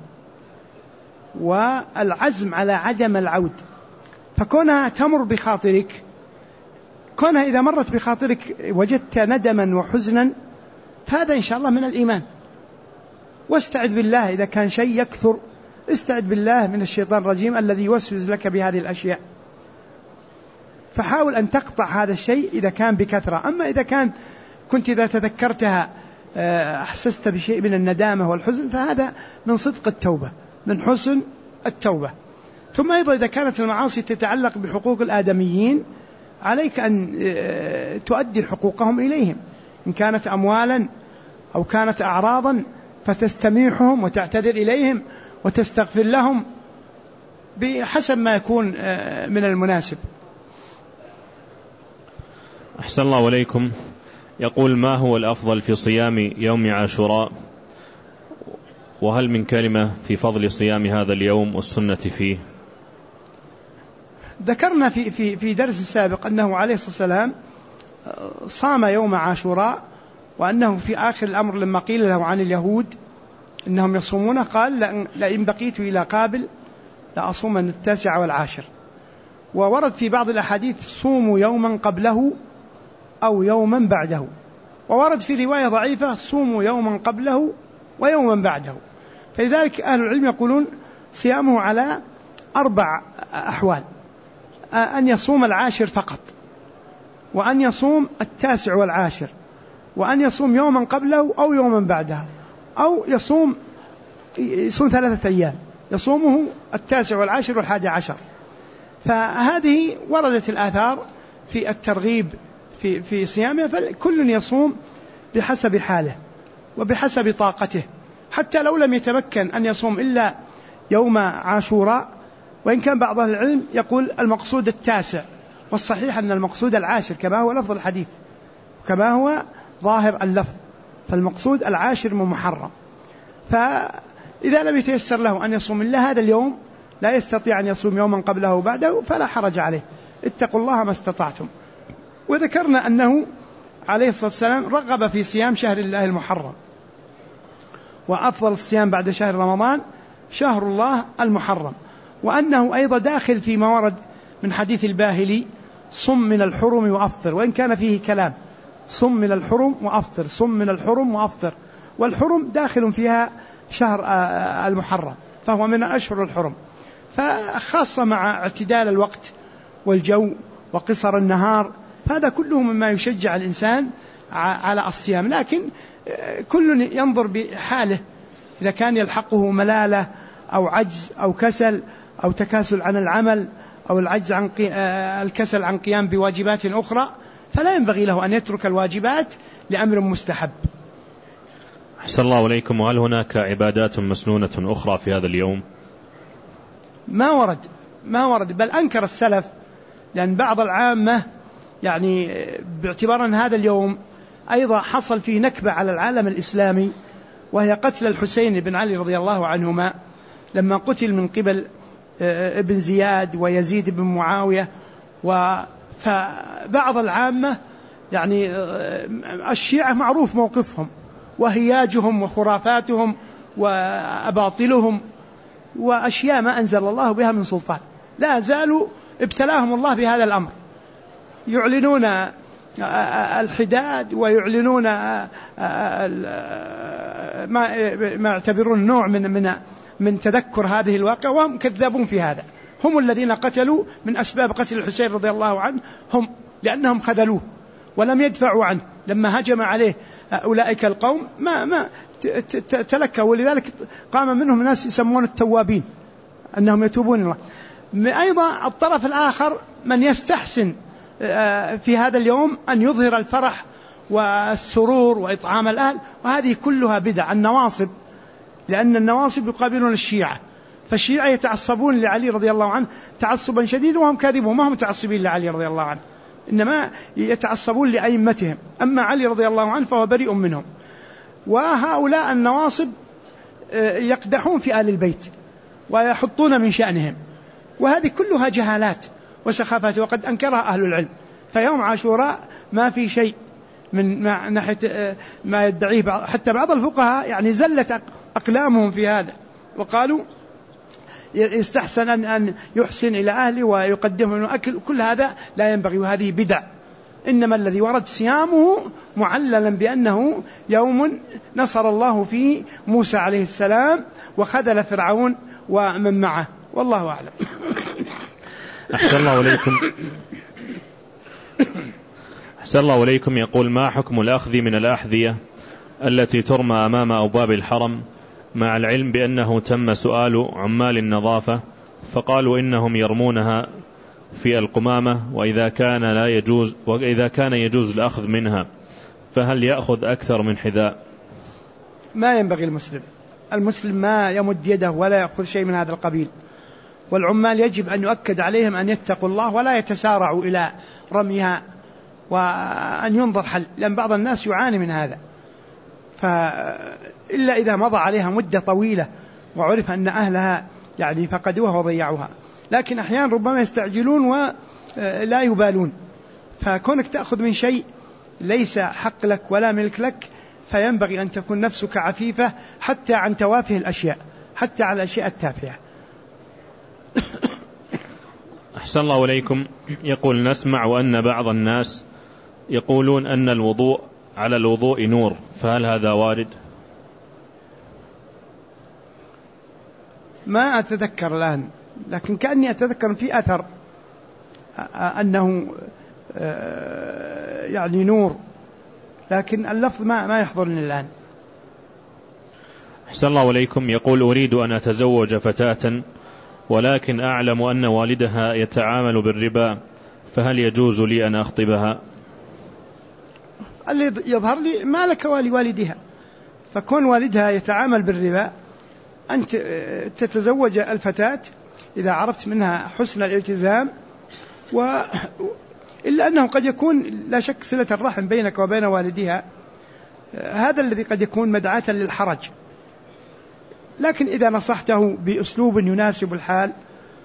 والعزم على عدم العود. فكونها تمر بخاطرك، كونها إذا مرت بخاطرك وجدت ندما وحزنا، فهذا إن شاء الله من الإيمان. واستعذ بالله إذا كان شيء يكثر، استعذ بالله من الشيطان الرجيم الذي يوسوس لك بهذه الأشياء، فحاول أن تقطع هذا الشيء إذا كان بكثرة. أما إذا كنت إذا تذكرتها أحسست بشيء من الندامة والحزن، فهذا من صدق التوبة، من حسن التوبة. ثم أيضا إذا كانت المعاصي تتعلق بحقوق الآدميين، عليك أن تؤدي حقوقهم إليهم، إن كانت أموالا أو كانت أعراضا، فتستميحهم وتعتذر إليهم وتستغفر لهم بحسب ما يكون من المناسب. أحسن الله إليكم. يقول: ما هو الأفضل في صيام يوم عاشوراء؟ وهل من كلمة في فضل صيام هذا اليوم والسنة فيه؟ ذكرنا في درس السابق أنه عليه الصلاة والسلام صام يوم عاشوراء، وأنه في آخر الأمر لما قيل له عن اليهود إنهم يصومونه قال: لئن بقيت إلى قابل لأصومن 9 و10. وورد في بعض الأحاديث: صوموا يوما قبله أو يوما بعده. وورد في رواية ضعيفة: صوموا يوما قبله ويوما بعده. فلذلك أهل العلم يقولون صيامه على 4 أحوال: أن يصوم 10 فقط، وأن يصوم 9 و10، وأن يصوم يوما قبله أو يوما بعده، أو يصوم 3 أيام يصومه 9 و10 و11. فهذه وردت الآثار في الترغيب في صيامه، فكل يصوم بحسب حاله وبحسب طاقته، حتى لو لم يتمكن أن يصوم إلا يوم عاشوراء. وإن كان بعض أهل العلم يقول المقصود 9، والصحيح أن المقصود 10 كما هو لفظ الحديث كما هو ظاهر اللفظ، فالمقصود 10 من محرم. فإذا لم يتيسر له أن يصوم إلا هذا اليوم، لا يستطيع أن يصوم يوما قبله وبعده، فلا حرج عليه، اتقوا الله ما استطعتم. وذكرنا أنه عليه الصلاة والسلام رغب في صيام شهر الله المحرم، وأفضل الصيام بعد شهر رمضان شهر الله المحرم، وأنه أيضا داخل فيما ورد من حديث الباهلي: صم من الحرم وأفطر، وإن كان فيه كلام: صم من الحرم وأفطر، صم من الحرم وأفطر. والحرم داخل فيها شهر المحرم، فهو من أشهر الحرم، فخاصة مع اعتدال الوقت والجو وقصر النهار، فهذا كله مما يشجع الإنسان على الصيام. لكن كل ينظر بحاله، إذا كان يلحقه ملالة أو عجز أو كسل أو تكاسل عن العمل أو العجز عن الكسل عن قيام بواجبات أخرى، فلا ينبغي له أن يترك الواجبات لأمر مستحب. أحسن الله إليكم. وهل هناك عبادات مسنونة أخرى في هذا اليوم؟ ما ورد، بل أنكر السلف، لأن بعض العامة يعني باعتبار أن هذا اليوم أيضا حصل فيه نكبة على العالم الإسلامي، وهي قتل الحسين بن علي رضي الله عنهما لما قتل من قبل ابن زياد ويزيد بن معاوية فبعض العامة يعني الشيعة معروف موقفهم وهياجهم وخرافاتهم وأباطلهم وأشياء ما أنزل الله بها من سلطان، لا زالوا ابتلاهم الله بهذا الأمر، يعلنون الحداد ويعلنون ما يعتبرون نوع من تذكر هذه الواقع، وهم كذابون في هذا. هم الذين قتلوا من أسباب قتل الحسين رضي الله عنه، هم لأنهم خذلوه ولم يدفعوا عنه لما هجم عليه أولئك القوم ما تلكوا، ولذلك قام منهم ناس يسمون التوابين أنهم يتوبون الله. أيضا الطرف الآخر من يستحسن في هذا اليوم أن يظهر الفرح والسرور وإطعام الأهل، وهذه كلها بدع النواصب، لأن النواصب يقابلون الشيعة، فالشيعة يتعصبون لعلي رضي الله عنه تعصبا شديدا وهم كاذبون، ما هم متعصبين لعلي رضي الله عنه، إنما يتعصبون لأئمتهم، أما علي رضي الله عنه فهو بريء منهم. وهؤلاء النواصب يقدحون في آل البيت ويحطون من شأنهم، وهذه كلها جهالات وسخافات وقد أنكرها أهل العلم. فيوم عاشوراء ما في شيء من ناحية ما يدعيه حتى بعض الفقهاء يعني زلت أقلامهم في هذا، وقالوا يستحسن أن يحسن إلى أهله ويقدمهم أكل، كل هذا لا ينبغي وهذه بدع. إنما الذي ورد صيامه معللا بأنه يوم نصر الله فيه موسى عليه السلام وخذل فرعون ومن معه، والله أعلم. أحسن الله إليكم. يقول: ما حكم الأخذ من الأحذية التي ترمى أمام أبواب الحرم مع العلم بأنه تم سؤال عمال النظافة فقالوا إنهم يرمونها في القمامة، وإذا كان يجوز الأخذ منها فهل يأخذ أكثر من حذاء؟ ما ينبغي المسلم ما يمد يده ولا يأخذ شيء من هذا القبيل، والعمال يجب أن يؤكد عليهم أن يتقوا الله ولا يتسارعوا إلى رميها، وأن ينظر حل، لأن بعض الناس يعاني من هذا، إلا إذا مضى عليها مدة طويلة وعرف أن أهلها يعني فقدوها وضيعوها، لكن أحيانا ربما يستعجلون ولا يبالون، فكونك تأخذ من شيء ليس حق لك ولا ملك لك فينبغي أن تكون نفسك عفيفة حتى عن توافه الأشياء، حتى على الأشياء التافهة. أحسن الله إليكم. يقول: نسمع وأن بعض الناس يقولون أن الوضوء على الوضوء نور، فهل هذا وارد؟ ما أتذكر الآن، لكن كأني أتذكر في أثر أنه يعني نور، لكن اللفظ ما يحضرني الآن. أحسن الله إليكم. يقول: أريد أن أتزوج فتاة ولكن أعلم أن والدها يتعامل بالربا، فهل يجوز لي أن أخطبها؟ اللي يظهر لي ما لك ولوالدها، فكون والدها يتعامل بالربا أنت تتزوج الفتاة إذا عرفت منها حسن الالتزام، إلا أنه قد يكون لا شك صلة الرحم بينك وبين والدها، هذا الذي قد يكون مدعاة للحرج، لكن إذا نصحته بأسلوب يناسب الحال،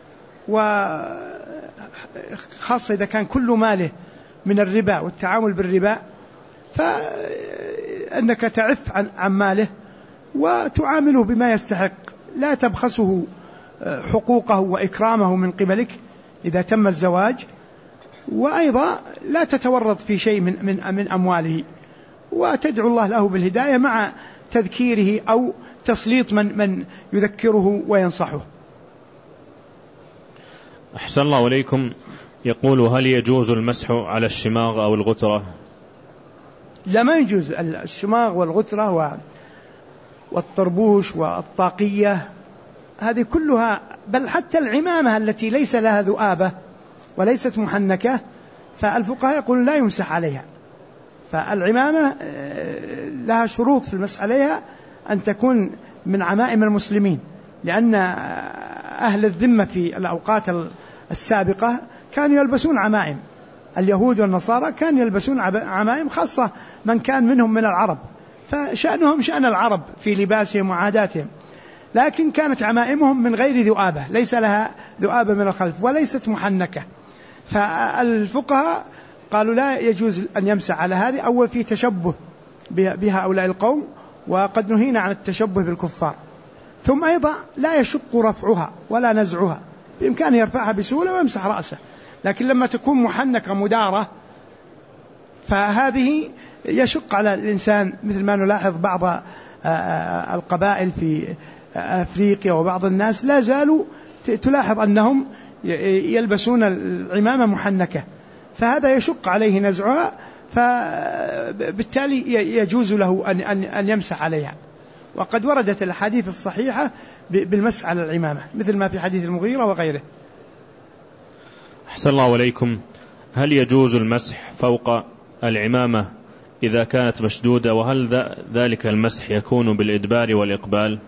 وخاصة إذا كان كل ماله من الربا والتعامل بالربا، فأنك تعف عن ماله وتعامله بما يستحق، لا تبخسه حقوقه وإكرامه من قبلك إذا تم الزواج، وأيضا لا تتورط في شيء من أمواله، وتدعو الله له بالهداية مع تذكيره أو تسليط من يذكره وينصحه. أحسن الله إليكم. يقول: هل يجوز المسح على الشماغ أو الغترة؟ لا، ما يجوز الشماغ والغترة والطربوش والطاقية، هذه كلها، بل حتى العمامة التي ليس لها ذؤابة وليست محنكة فالفقهاء يقولون لا يمسح عليها، فالعمامة لها شروط في المسح عليها أن تكون من عمائم المسلمين، لأن أهل الذمة في الأوقات السابقة كانوا يلبسون عمائم، اليهود والنصارى كانوا يلبسون عمائم، خاصة من كان منهم من العرب، فشأنهم شأن العرب في لباسهم وعاداتهم، لكن كانت عمائمهم من غير ذؤابة، ليس لها ذؤابة من الخلف وليست محنكة، فالفقهاء قالوا لا يجوز أن يمسح على هذه. أول في تشبه بهؤلاء القوم، وقد نهينا عن التشبه بالكفار. ثم أيضا لا يشق رفعها ولا نزعها، بإمكانه يرفعها بسهولة ويمسح رأسه. لكن لما تكون محنكة مدارة فهذه يشق على الإنسان، مثل ما نلاحظ بعض القبائل في أفريقيا وبعض الناس لا زالوا تلاحظ أنهم يلبسون العمامة محنكة، فهذا يشق عليه نزعها، فبالتالي يجوز له أن يمسح عليها. وقد وردت الحديث الصحيحة بالمسح على العمامة مثل ما في حديث المغيرة وغيره. أحسن الله عليكم. هل يجوز المسح فوق العمامة إذا كانت مشدودة؟ وهل ذلك المسح يكون بالإدبار والإقبال؟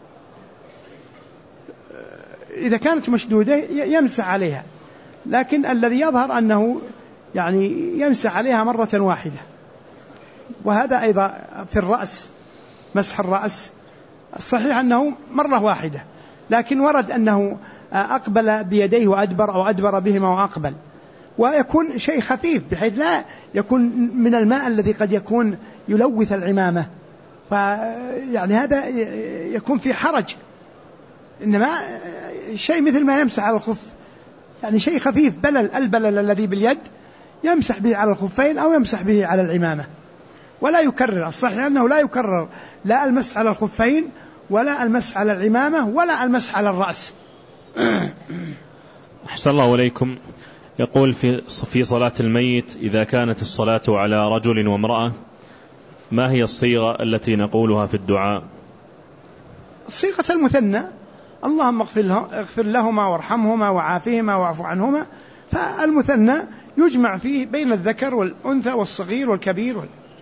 إذا كانت مشدودة يمسح عليها، لكن الذي يظهر أنه يعني يمسح عليها مرة واحدة. وهذا أيضا في الرأس، مسح الرأس الصحيح أنه مرة واحدة، لكن ورد أنه أقبل بيديه وأدبر أو أدبر بهما وأقبل، ويكون شيء خفيف بحيث لا يكون من الماء الذي قد يكون يلوث العمامة، فيعني هذا يكون في حرج. إنما شيء مثل ما يمسح على الخف، يعني شيء خفيف، البلل الذي باليد يمسح به على الخفين أو يمسح به على العمامة، ولا يكرر. الصحيح أنه لا يكرر لا المسح على الخفين ولا المسح على العمامة ولا المسح على الرأس. أحسن الله عليكم. يقول في صلاة الميت إذا كانت الصلاة على رجل وامرأة، ما هي الصيغة التي نقولها في الدعاء؟ صيغة المثنى: اللهم اغفر لهما وارحمهما وعافهما واعف عنهما. فالمثنى يجمع فيه بين الذكر والأنثى والصغير والكبير.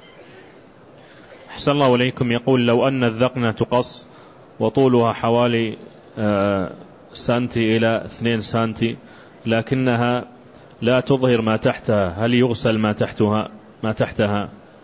أحسن الله عليكم. يقول لو أن الذقنة تقص وطولها حوالي سنتي إلى 2 سنتي لكنها لا تظهر ما تحتها، هل يغسل ما تحتها؟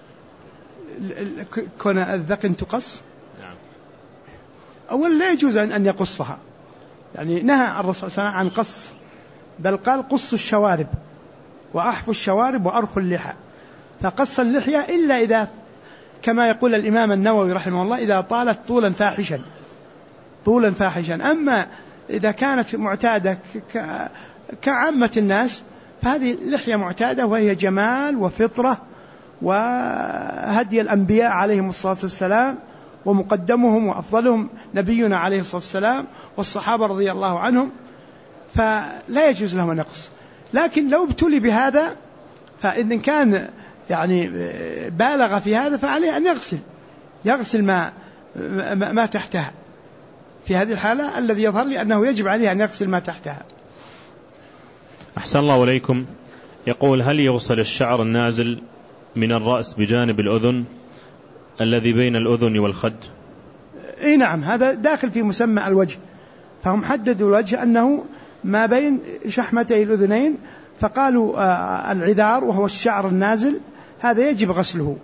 كون الذقن تقص؟ نعم. أولا لا يجوز أن يقصها، يعني نهى الرسول صلى الله عليه وسلم عن قص، بل قال قص الشوارب وأحفوا الشوارب وأرخوا اللحى. فقص اللحية إلا إذا كما يقول الإمام النووي رحمه الله إذا طالت طولا فاحشا. أما إذا كانت معتادة كعامة الناس فهذه اللحية معتادة، وهي جمال وفطرة وهدي الأنبياء عليهم الصلاة والسلام، ومقدمهم وأفضلهم نبينا عليه الصلاة والسلام والصحابة رضي الله عنهم، فلا يجوز له نقص. لكن لو ابتلي بهذا فإذا كان يعني بالغ في هذا فعليه أن يغسل ما تحتها. في هذه الحالة الذي يظهر لي أنه يجب عليه أن يغسل ما تحتها. أحسن الله عليكم. يقول هل يغسل الشعر النازل من الرأس بجانب الأذن الذي بين الأذن والخد؟ إيه نعم، هذا داخل في مسمى الوجه، فهم حددوا الوجه أنه ما بين شحمتي الأذنين، فقالوا العذار وهو الشعر النازل هذا يجب غسله.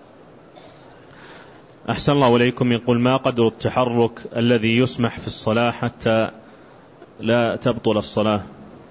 أحسن الله عليكم. يقول ما قدر التحرك الذي يسمح في الصلاة حتى لا تبطل الصلاة؟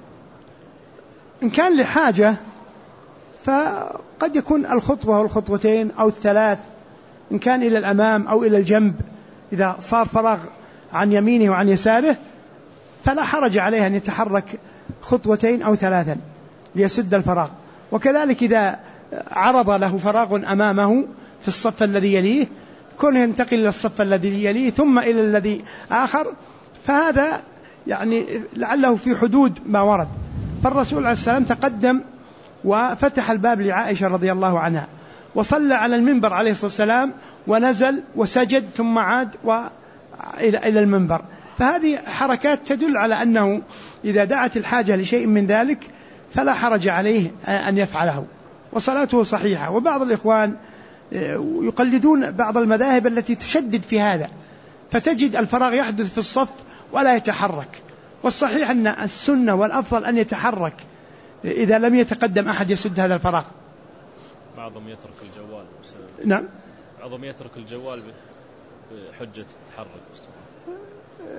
إن كان لحاجة فقد يكون الخطوة والخطوتين أو 3، إن كان إلى الأمام أو إلى الجنب، إذا صار فراغ عن يمينه وعن يساره فلا حرج عليه أن يتحرك 2 أو 3 ليسد الفراغ. وكذلك إذا عرض له فراغ أمامه في الصف الذي يليه كون ينتقل إلى الصف الذي يليه ثم إلى الذي آخر، فهذا يعني لعله في حدود ما ورد. فالرسول عليه السلام تقدم وفتح الباب لعائشة رضي الله عنها، وصلى على المنبر عليه الصلاة والسلام، ونزل وسجد ثم عاد إلى المنبر. فهذه حركات تدل على أنه إذا دعت الحاجة لشيء من ذلك فلا حرج عليه أن يفعله، وصلاته صحيحة. وبعض الإخوان يقلدون بعض المذاهب التي تشدد في هذا، فتجد الفراغ يحدث في الصف ولا يتحرك، والصحيح أن السنة والأفضل أن يتحرك إذا لم يتقدم أحد يسد هذا الفراغ. بعضهم يترك الجوال. نعم، بعضهم يترك الجوال بحجة التحرك.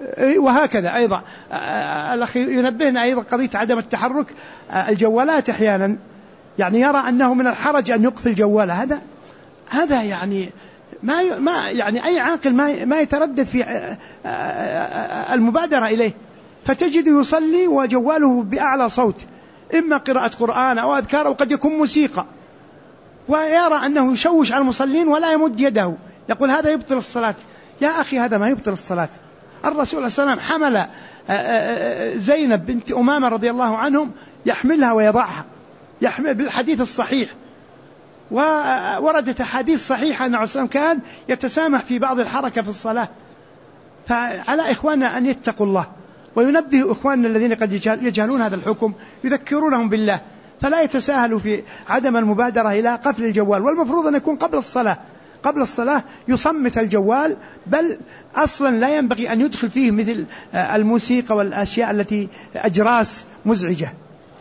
وهكذا أيضا الأخي ينبهنا أيضا قضية عدم التحرك. الجوالات أحيانا يعني يرى أنه من الحرج أن يقفل جواله، هذا يعني ما يعني أي عاقل ما يتردد في المبادرة إليه، فتجد يصلي وجواله بأعلى صوت، إما قراءة قرآن أو أذكار أو قد يكون موسيقى، ويرى أنه يشوش على المصلين ولا يمد يده، يقول هذا يبطل الصلاة. يا أخي هذا ما يبطل الصلاة. الرسول صلى الله عليه وسلم حمل زينب بنت أمامة رضي الله عنهم يحملها ويضعها، يحمل بالحديث الصحيح، ووردت حديث صحيحة أن الرسول كان يتسامح في بعض الحركة في الصلاة. فعلى إخواننا أن يتقوا الله، وينبه إخواننا الذين قد يجهلون هذا الحكم، يذكرونهم بالله، فلا يتساهلوا في عدم المبادرة إلى قفل الجوال. والمفروض أن يكون قبل الصلاة يصمت الجوال، بل أصلا لا ينبغي أن يدخل فيه مثل الموسيقى والأشياء التي أجراس مزعجة.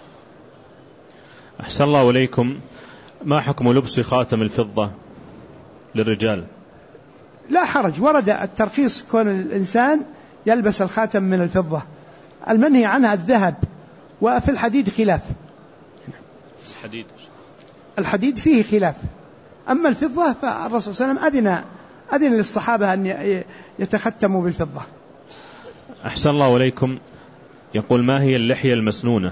أحسن الله إليكم، ما حكم لبس خاتم الفضة للرجال؟ لا حرج، ورد الترخيص كون الإنسان يلبس الخاتم من الفضة، المنهي عنها الذهب، وفي الحديد خلاف. الحديد فيه خلاف، أما الفضة فالرسول صلى الله عليه وسلم أذن للصحابة أن يتختموا بالفضة. أحسن الله إليكم، يقول ما هي اللحية المسنونة؟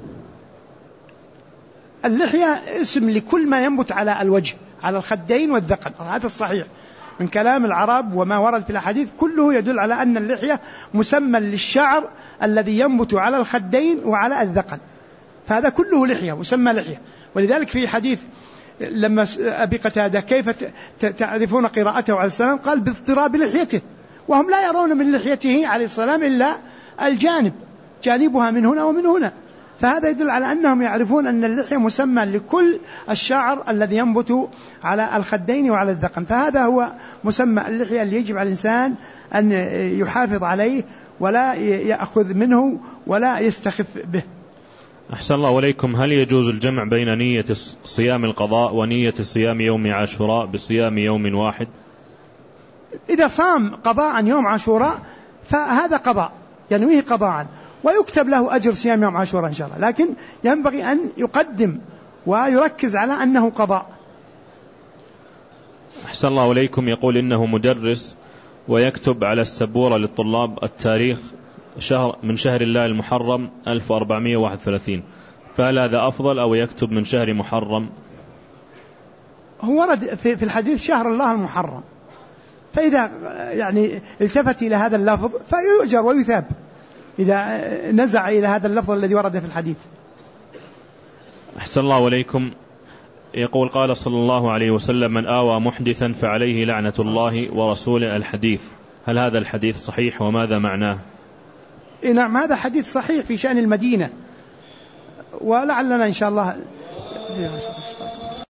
اللحية اسم لكل ما ينبت على الوجه، على الخدين والذقن، هذا الصحيح من كلام العرب، وما ورد في الحديث كله يدل على أن اللحية مسمى للشعر الذي ينبت على الخدين وعلى الذقن، فهذا كله لحية، مسمى لحية. ولذلك في حديث لما أبي قتادة كيف تعرفون قراءته عليه السلام، قال باضطراب لحيته، وهم لا يرون من لحيته عليه السلام إلا جانبها من هنا ومن هنا، فهذا يدل على أنهم يعرفون أن اللحية مسمى لكل الشعر الذي ينبت على الخدين وعلى الذقن، فهذا هو مسمى اللحية اللي يجب على الإنسان أن يحافظ عليه ولا يأخذ منه ولا يستخف به. أحسن الله عليكم، هل يجوز الجمع بين نية صيام القضاء ونية صيام يوم عاشوراء بصيام يوم واحد؟ إذا صام قضاء يوم عاشوراء فهذا قضاء، ينويه قضاء، ويكتب له أجر صيام يوم عاشوراء إن شاء الله، لكن ينبغي أن يقدم ويركز على أنه قضاء. أحسن الله عليكم، يقول إنه مدرس ويكتب على السبورة للطلاب التاريخ من شهر الله المحرم 1431، فهل هذا أفضل أو يكتب من شهر محرم؟ هو ورد في الحديث شهر الله المحرم، فإذا يعني التفت إلى هذا اللفظ فيؤجر ويثاب إذا نزع إلى هذا اللفظ الذي ورد في الحديث. أحسن الله عليكم، يقول قال صلى الله عليه وسلم من آوى محدثا فعليه لعنة الله ورسوله الحديث، هل هذا الحديث صحيح وماذا معناه؟ نعم، هذا حديث صحيح في شأن المدينة، ولعلنا إن شاء الله